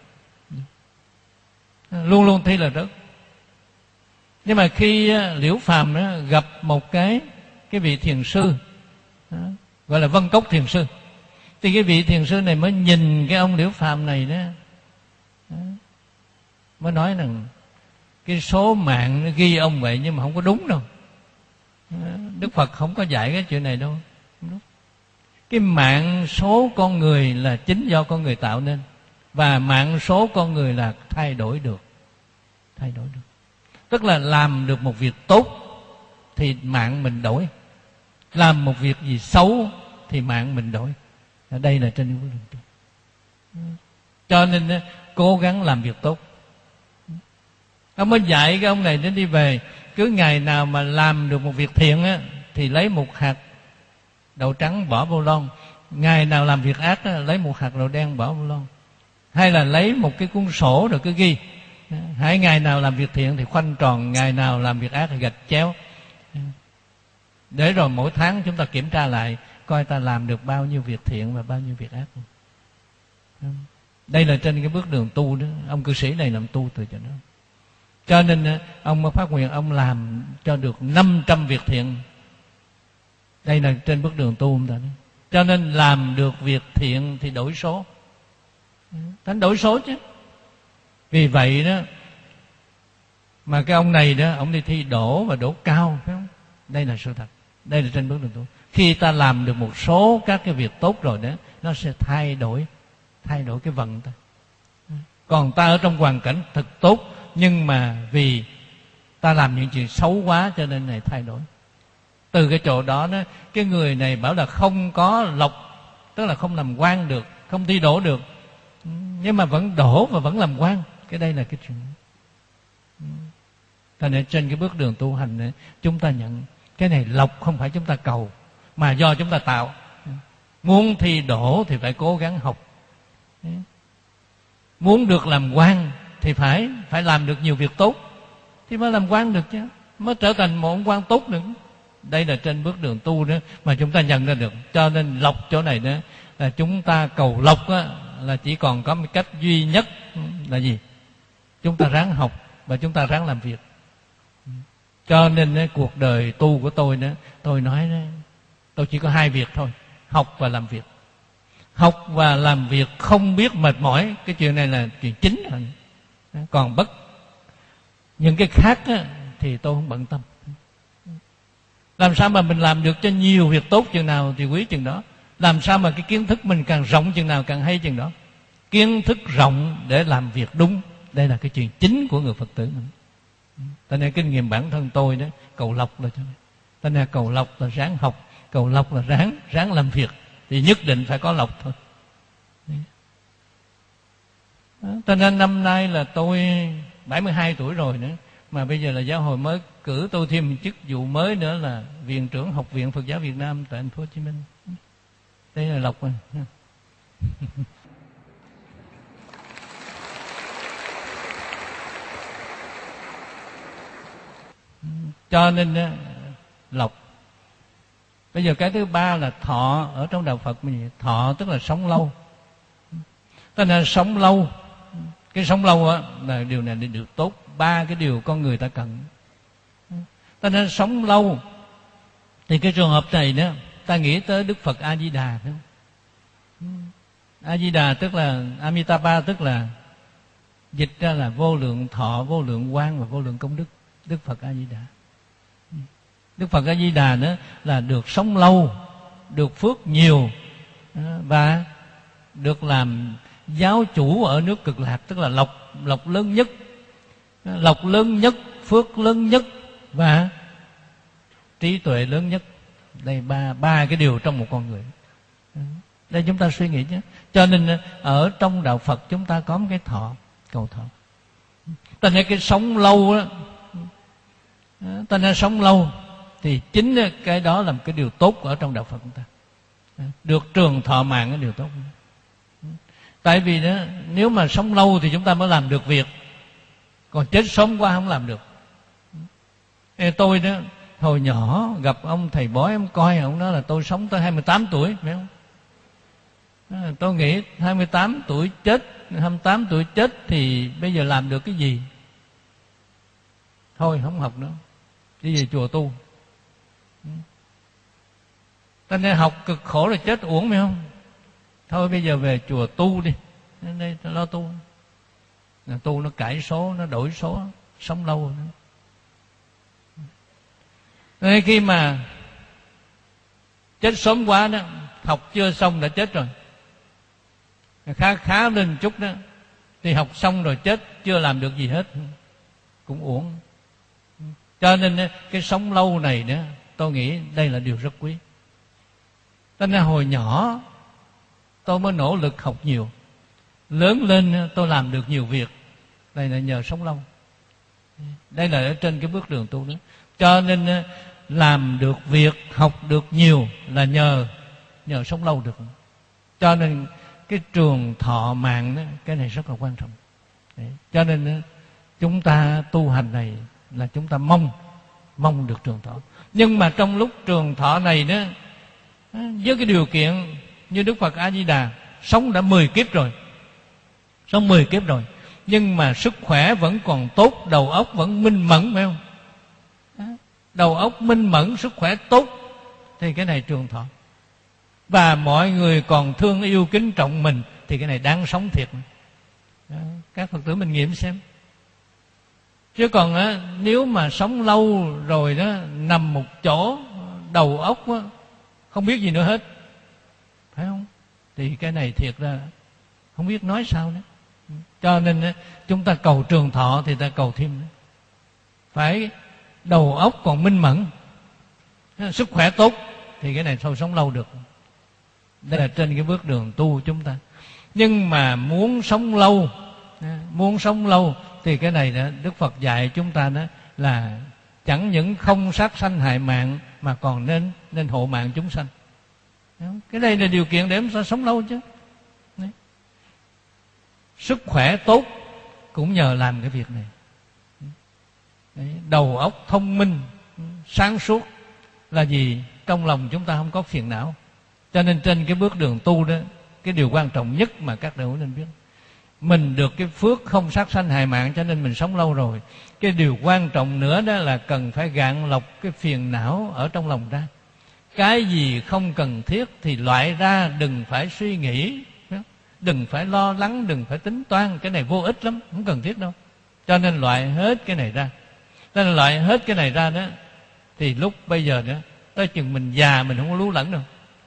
luôn luôn thi là rớt. Nhưng mà khi Liễu Phàm đó gặp một cái cái vị thiền sư đó, gọi là Vân Cốc thiền sư, thì cái vị thiền sư này mới nhìn cái ông Liễu Phàm này đó, đó mới nói rằng cái số mạng nó ghi ông vậy nhưng mà không có đúng đâu. Đức Phật không có dạy cái chuyện này đâu. Cái mạng số con người là chính do con người tạo nên, và mạng số con người là thay đổi được. Thay đổi được tức là làm được một việc tốt thì mạng mình đổi, làm một việc gì xấu thì mạng mình đổi. Ở đây là trên bước đường tu. Cho nên cố gắng làm việc tốt. Ông mới dạy cái ông này đến đi về, cứ ngày nào mà làm được một việc thiện á, thì lấy một hạt đậu trắng bỏ vô lon. Ngày nào làm việc ác á, lấy một hạt đậu đen bỏ vô lon. Hay là lấy một cái cuốn sổ rồi cứ ghi, hãy ngày nào làm việc thiện thì khoanh tròn, ngày nào làm việc ác thì gạch chéo. Để rồi mỗi tháng chúng ta kiểm tra lại, coi ta làm được bao nhiêu việc thiện và bao nhiêu việc ác. Đây là trên cái bước đường tu đó. Ông cư sĩ này làm tu từ chỗ đó. Cho nên ông phát nguyện ông làm cho được năm trăm việc thiện. Đây là trên bước đường tu ông ta đó. Cho nên làm được việc thiện thì đổi số. Tánh đổi số chứ. Vì vậy đó mà cái ông này đó, ông đi thi đỗ và đỗ cao, phải không? Đây là sự thật. Đây là trên bước đường tu. Khi ta làm được một số các cái việc tốt rồi đó, nó sẽ thay đổi, thay đổi cái vận ta. Còn ta ở trong hoàn cảnh thật tốt, nhưng mà vì ta làm những chuyện xấu quá cho nên này thay đổi. Từ cái chỗ đó, đó cái người này bảo là không có lộc, tức là không làm quan được, không thi đỗ được, nhưng mà vẫn đỗ và vẫn làm quan. Cái đây là cái chuyện. Thành ra trên cái bước đường tu hành này, chúng ta nhận cái này lộc không phải chúng ta cầu, mà do chúng ta tạo. Muốn thi đỗ thì phải cố gắng học. Muốn được làm quan thì phải phải làm được nhiều việc tốt thì mới làm quan được chứ, mới trở thành một ông quan tốt được. Đây là trên bước đường tu đó mà chúng ta nhận ra được. Cho nên lộc chỗ này đó là chúng ta cầu lộc á, là chỉ còn có một cách duy nhất là gì? Chúng ta ráng học và chúng ta ráng làm việc. Cho nên ấy, cuộc đời tu của tôi đó, tôi nói đó, tôi chỉ có hai việc thôi: học và làm việc. Học và làm việc không biết mệt mỏi, cái chuyện này là chuyện chính rồi. Còn bất những cái khác á, thì tôi không bận tâm. Làm sao mà mình làm được cho nhiều việc tốt chừng nào thì quý chừng đó. Làm sao mà cái kiến thức mình càng rộng chừng nào càng hay chừng đó. Kiến thức rộng để làm việc đúng, đây là cái chuyện chính của người Phật tử mình. Cho nên kinh nghiệm bản thân tôi đó, cầu lộc là cho nên. Cho nên cầu lộc là ráng học, cầu lộc là ráng ráng làm việc, thì nhất định phải có lộc thôi. Cho nên năm nay là tôi bảy mươi hai tuổi rồi nữa, mà bây giờ là giáo hội mới cử tôi thêm một chức vụ mới nữa là viện trưởng Học viện Phật giáo Việt Nam tại thành phố Hồ Chí Minh. Đây là lộc rồi. Cho nên lộc. Bây giờ cái thứ ba là thọ. Ở trong đạo Phật mình thọ tức là sống lâu. Tức là sống lâu. Cái sống lâu á là điều này để được tốt. Ba cái điều con người ta cần. Cho nên sống lâu thì cái trường hợp này đó, ta nghĩ tới Đức Phật A Di Đà không? A Di Đà tức là Amitabha, tức là dịch ra là vô lượng thọ, vô lượng quang và vô lượng công đức. Đức Phật A Di Đà, Đức Phật A Di Đà đó là được sống lâu, được phước nhiều, và được làm giáo chủ ở nước Cực Lạc, tức là lộc lộc lớn nhất, lộc lớn nhất, phước lớn nhất và trí tuệ lớn nhất. Đây ba ba cái điều trong một con người. Đây chúng ta suy nghĩ chứ. Cho nên ở trong đạo Phật chúng ta có một cái thọ, cầu thọ. Ta nói cái sống lâu đó, ta nói sống lâu thì chính cái đó là một cái điều tốt ở trong đạo Phật chúng ta. Được trường thọ mạng là điều tốt. Tại vì đó, nếu mà sống lâu thì chúng ta mới làm được việc, còn chết sớm quá không làm được. Tôi đó hồi nhỏ gặp ông thầy bói, em coi ông nói là tôi sống tới hai mươi tám tuổi, phải không? Tôi nghĩ hai mươi tám tuổi chết, hai mươi tám tuổi chết thì bây giờ làm được cái gì? Thôi không học nữa, đi về chùa tu. Ta nên học cực khổ là chết uổng, phải không? Thôi bây giờ về chùa tu đi, đến đây ta lo tu. Tu nó cải số, nó đổi số, sống lâu nữa. Nên khi mà chết sớm quá đó, học chưa xong đã chết rồi, khá khá lên chút đó, thì học xong rồi chết chưa làm được gì hết, cũng uổng. Cho nên cái sống lâu này đó, tôi nghĩ đây là điều rất quý. Cho nên hồi nhỏ tôi mới nỗ lực học nhiều, lớn lên tôi làm được nhiều việc. Đây là nhờ sống lâu. Đây là ở trên cái bước đường tu đó. Cho nên làm được việc, học được nhiều là nhờ nhờ sống lâu được. Cho nên cái trường thọ mạng đó, cái này rất là quan trọng. Đấy. Cho nên chúng ta tu hành này là chúng ta mong mong được trường thọ. Nhưng mà trong lúc trường thọ này đó, với cái điều kiện như Đức Phật A Di Đà sống đã mười kiếp rồi, sống mười kiếp rồi, nhưng mà sức khỏe vẫn còn tốt, đầu óc vẫn minh mẫn, phải không? Đầu óc minh mẫn, sức khỏe tốt thì cái này trường thọ. Và mọi người còn thương yêu kính trọng mình thì cái này đáng sống thiệt. Đó, các Phật tử mình nghiệm xem. Chứ còn á, nếu mà sống lâu rồi đó, nằm một chỗ, đầu óc á, không biết gì nữa hết, phải không? Thì cái này thiệt ra không biết nói sao nữa. Cho nên á, chúng ta cầu trường thọ thì ta cầu thêm nữa. Phải đầu óc còn minh mẫn, sức khỏe tốt thì cái này thôi sống lâu được. Đây là trên cái bước đường tu chúng ta. Nhưng mà muốn sống lâu, muốn sống lâu thì cái này đó, Đức Phật dạy chúng ta đó là chẳng những không sát sanh hại mạng mà còn nên nên hộ mạng chúng sanh. Cái đây là điều kiện để chúng ta sống lâu chứ. Đấy. Sức khỏe tốt cũng nhờ làm cái việc này. Đấy. Đầu óc thông minh, sáng suốt là gì? Trong lòng chúng ta không có phiền não. Cho nên trên cái bước đường tu đó, cái điều quan trọng nhất mà các đạo hữu nên biết, mình được cái phước không sát sanh hại mạng cho nên mình sống lâu rồi. Cái điều quan trọng nữa đó là cần phải gạn lọc cái phiền não ở trong lòng ra. Cái gì không cần thiết thì loại ra, đừng phải suy nghĩ, đừng phải lo lắng, đừng phải tính toan. Cái này vô ích lắm, không cần thiết đâu. Cho nên loại hết cái này ra. Cho nên loại hết cái này ra đó, thì lúc bây giờ nữa, tới chừng mình già mình không có lú lẫn đâu.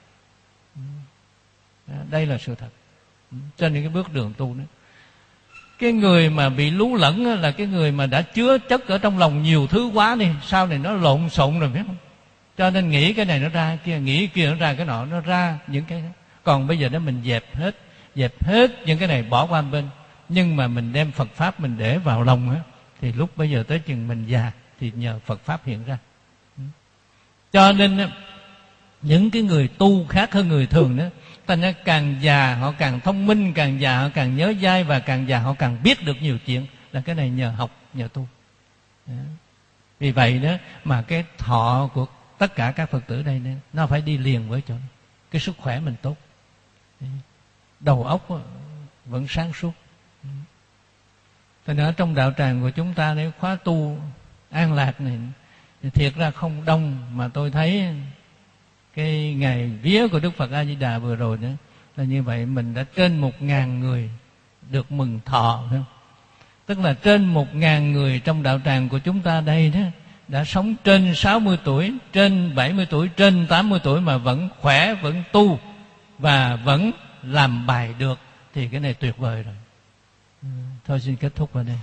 Đây là sự thật. Trên những cái bước đường tu nữa, cái người mà bị lú lẫn là cái người mà đã chứa chất ở trong lòng nhiều thứ quá đi, sau này nó lộn xộn rồi, biết không? Cho nên nghĩ cái này nó ra kia, nghĩ kia nó ra cái nọ, nó ra những cái đó. Còn bây giờ đó mình dẹp hết, dẹp hết những cái này bỏ qua một bên, nhưng mà mình đem Phật Pháp mình để vào lòng á, thì lúc bây giờ tới chừng mình già thì nhờ Phật Pháp hiện ra. Cho nên những cái người tu khác hơn người thường đó, thành ra càng già họ càng thông minh, càng già họ càng nhớ dai, và càng già họ càng biết được nhiều chuyện, là cái này nhờ học, nhờ tu. Đó. Vì vậy đó mà cái thọ của tất cả các Phật tử đây nó phải đi liền với chỗ cái sức khỏe mình tốt, đầu óc vẫn sáng suốt. Thành ra trong đạo tràng của chúng ta nếu khóa tu an lạc này thì thiệt ra không đông, mà tôi thấy cái ngày vía của Đức Phật A Di Đà vừa rồi nữa là như vậy, mình đã trên một ngàn người được mừng thọ, phải không? tức là trên một ngàn người trong đạo tràng của chúng ta đây đó, đã sống trên sáu mươi tuổi, trên bảy mươi tuổi, trên tám mươi tuổi mà vẫn khỏe, vẫn tu và vẫn làm bài được, thì cái này tuyệt vời rồi. Thôi xin kết thúc ở đây.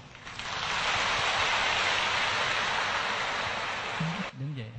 Đứng dậy.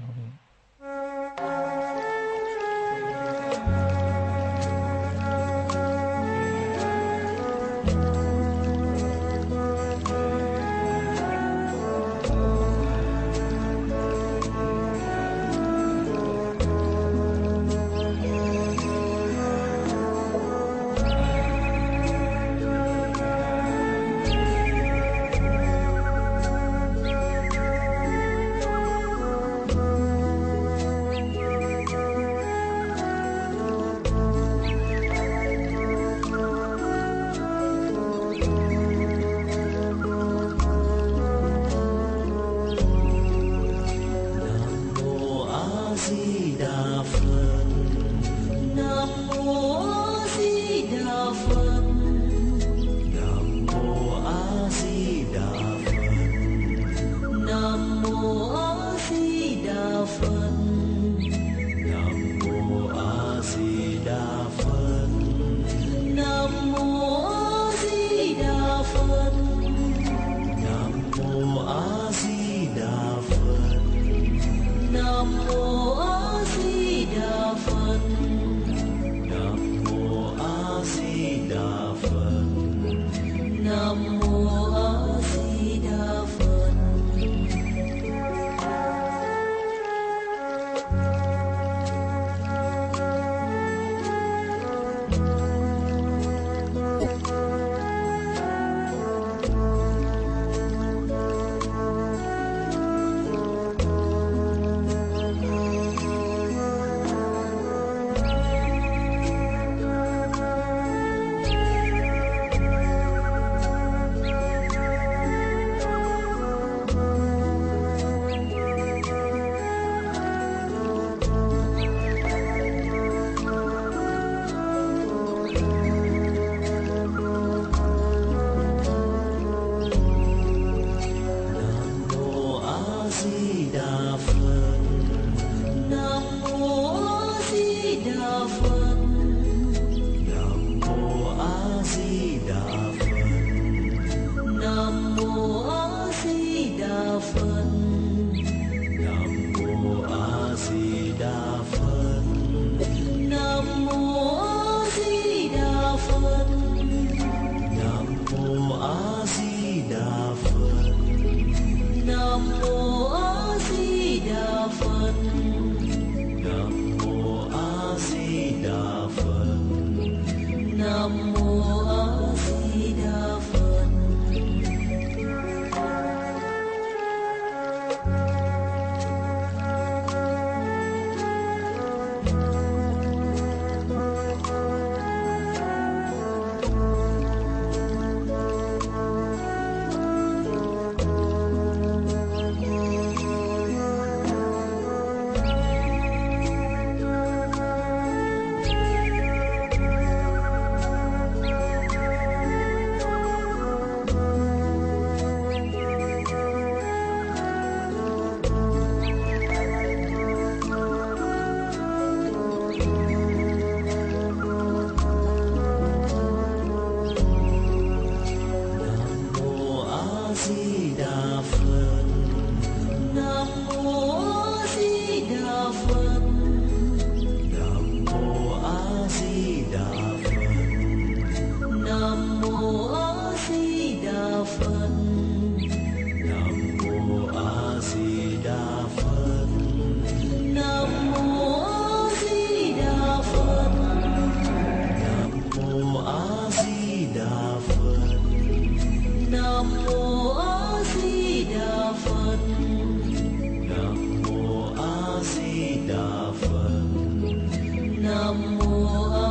Nam mô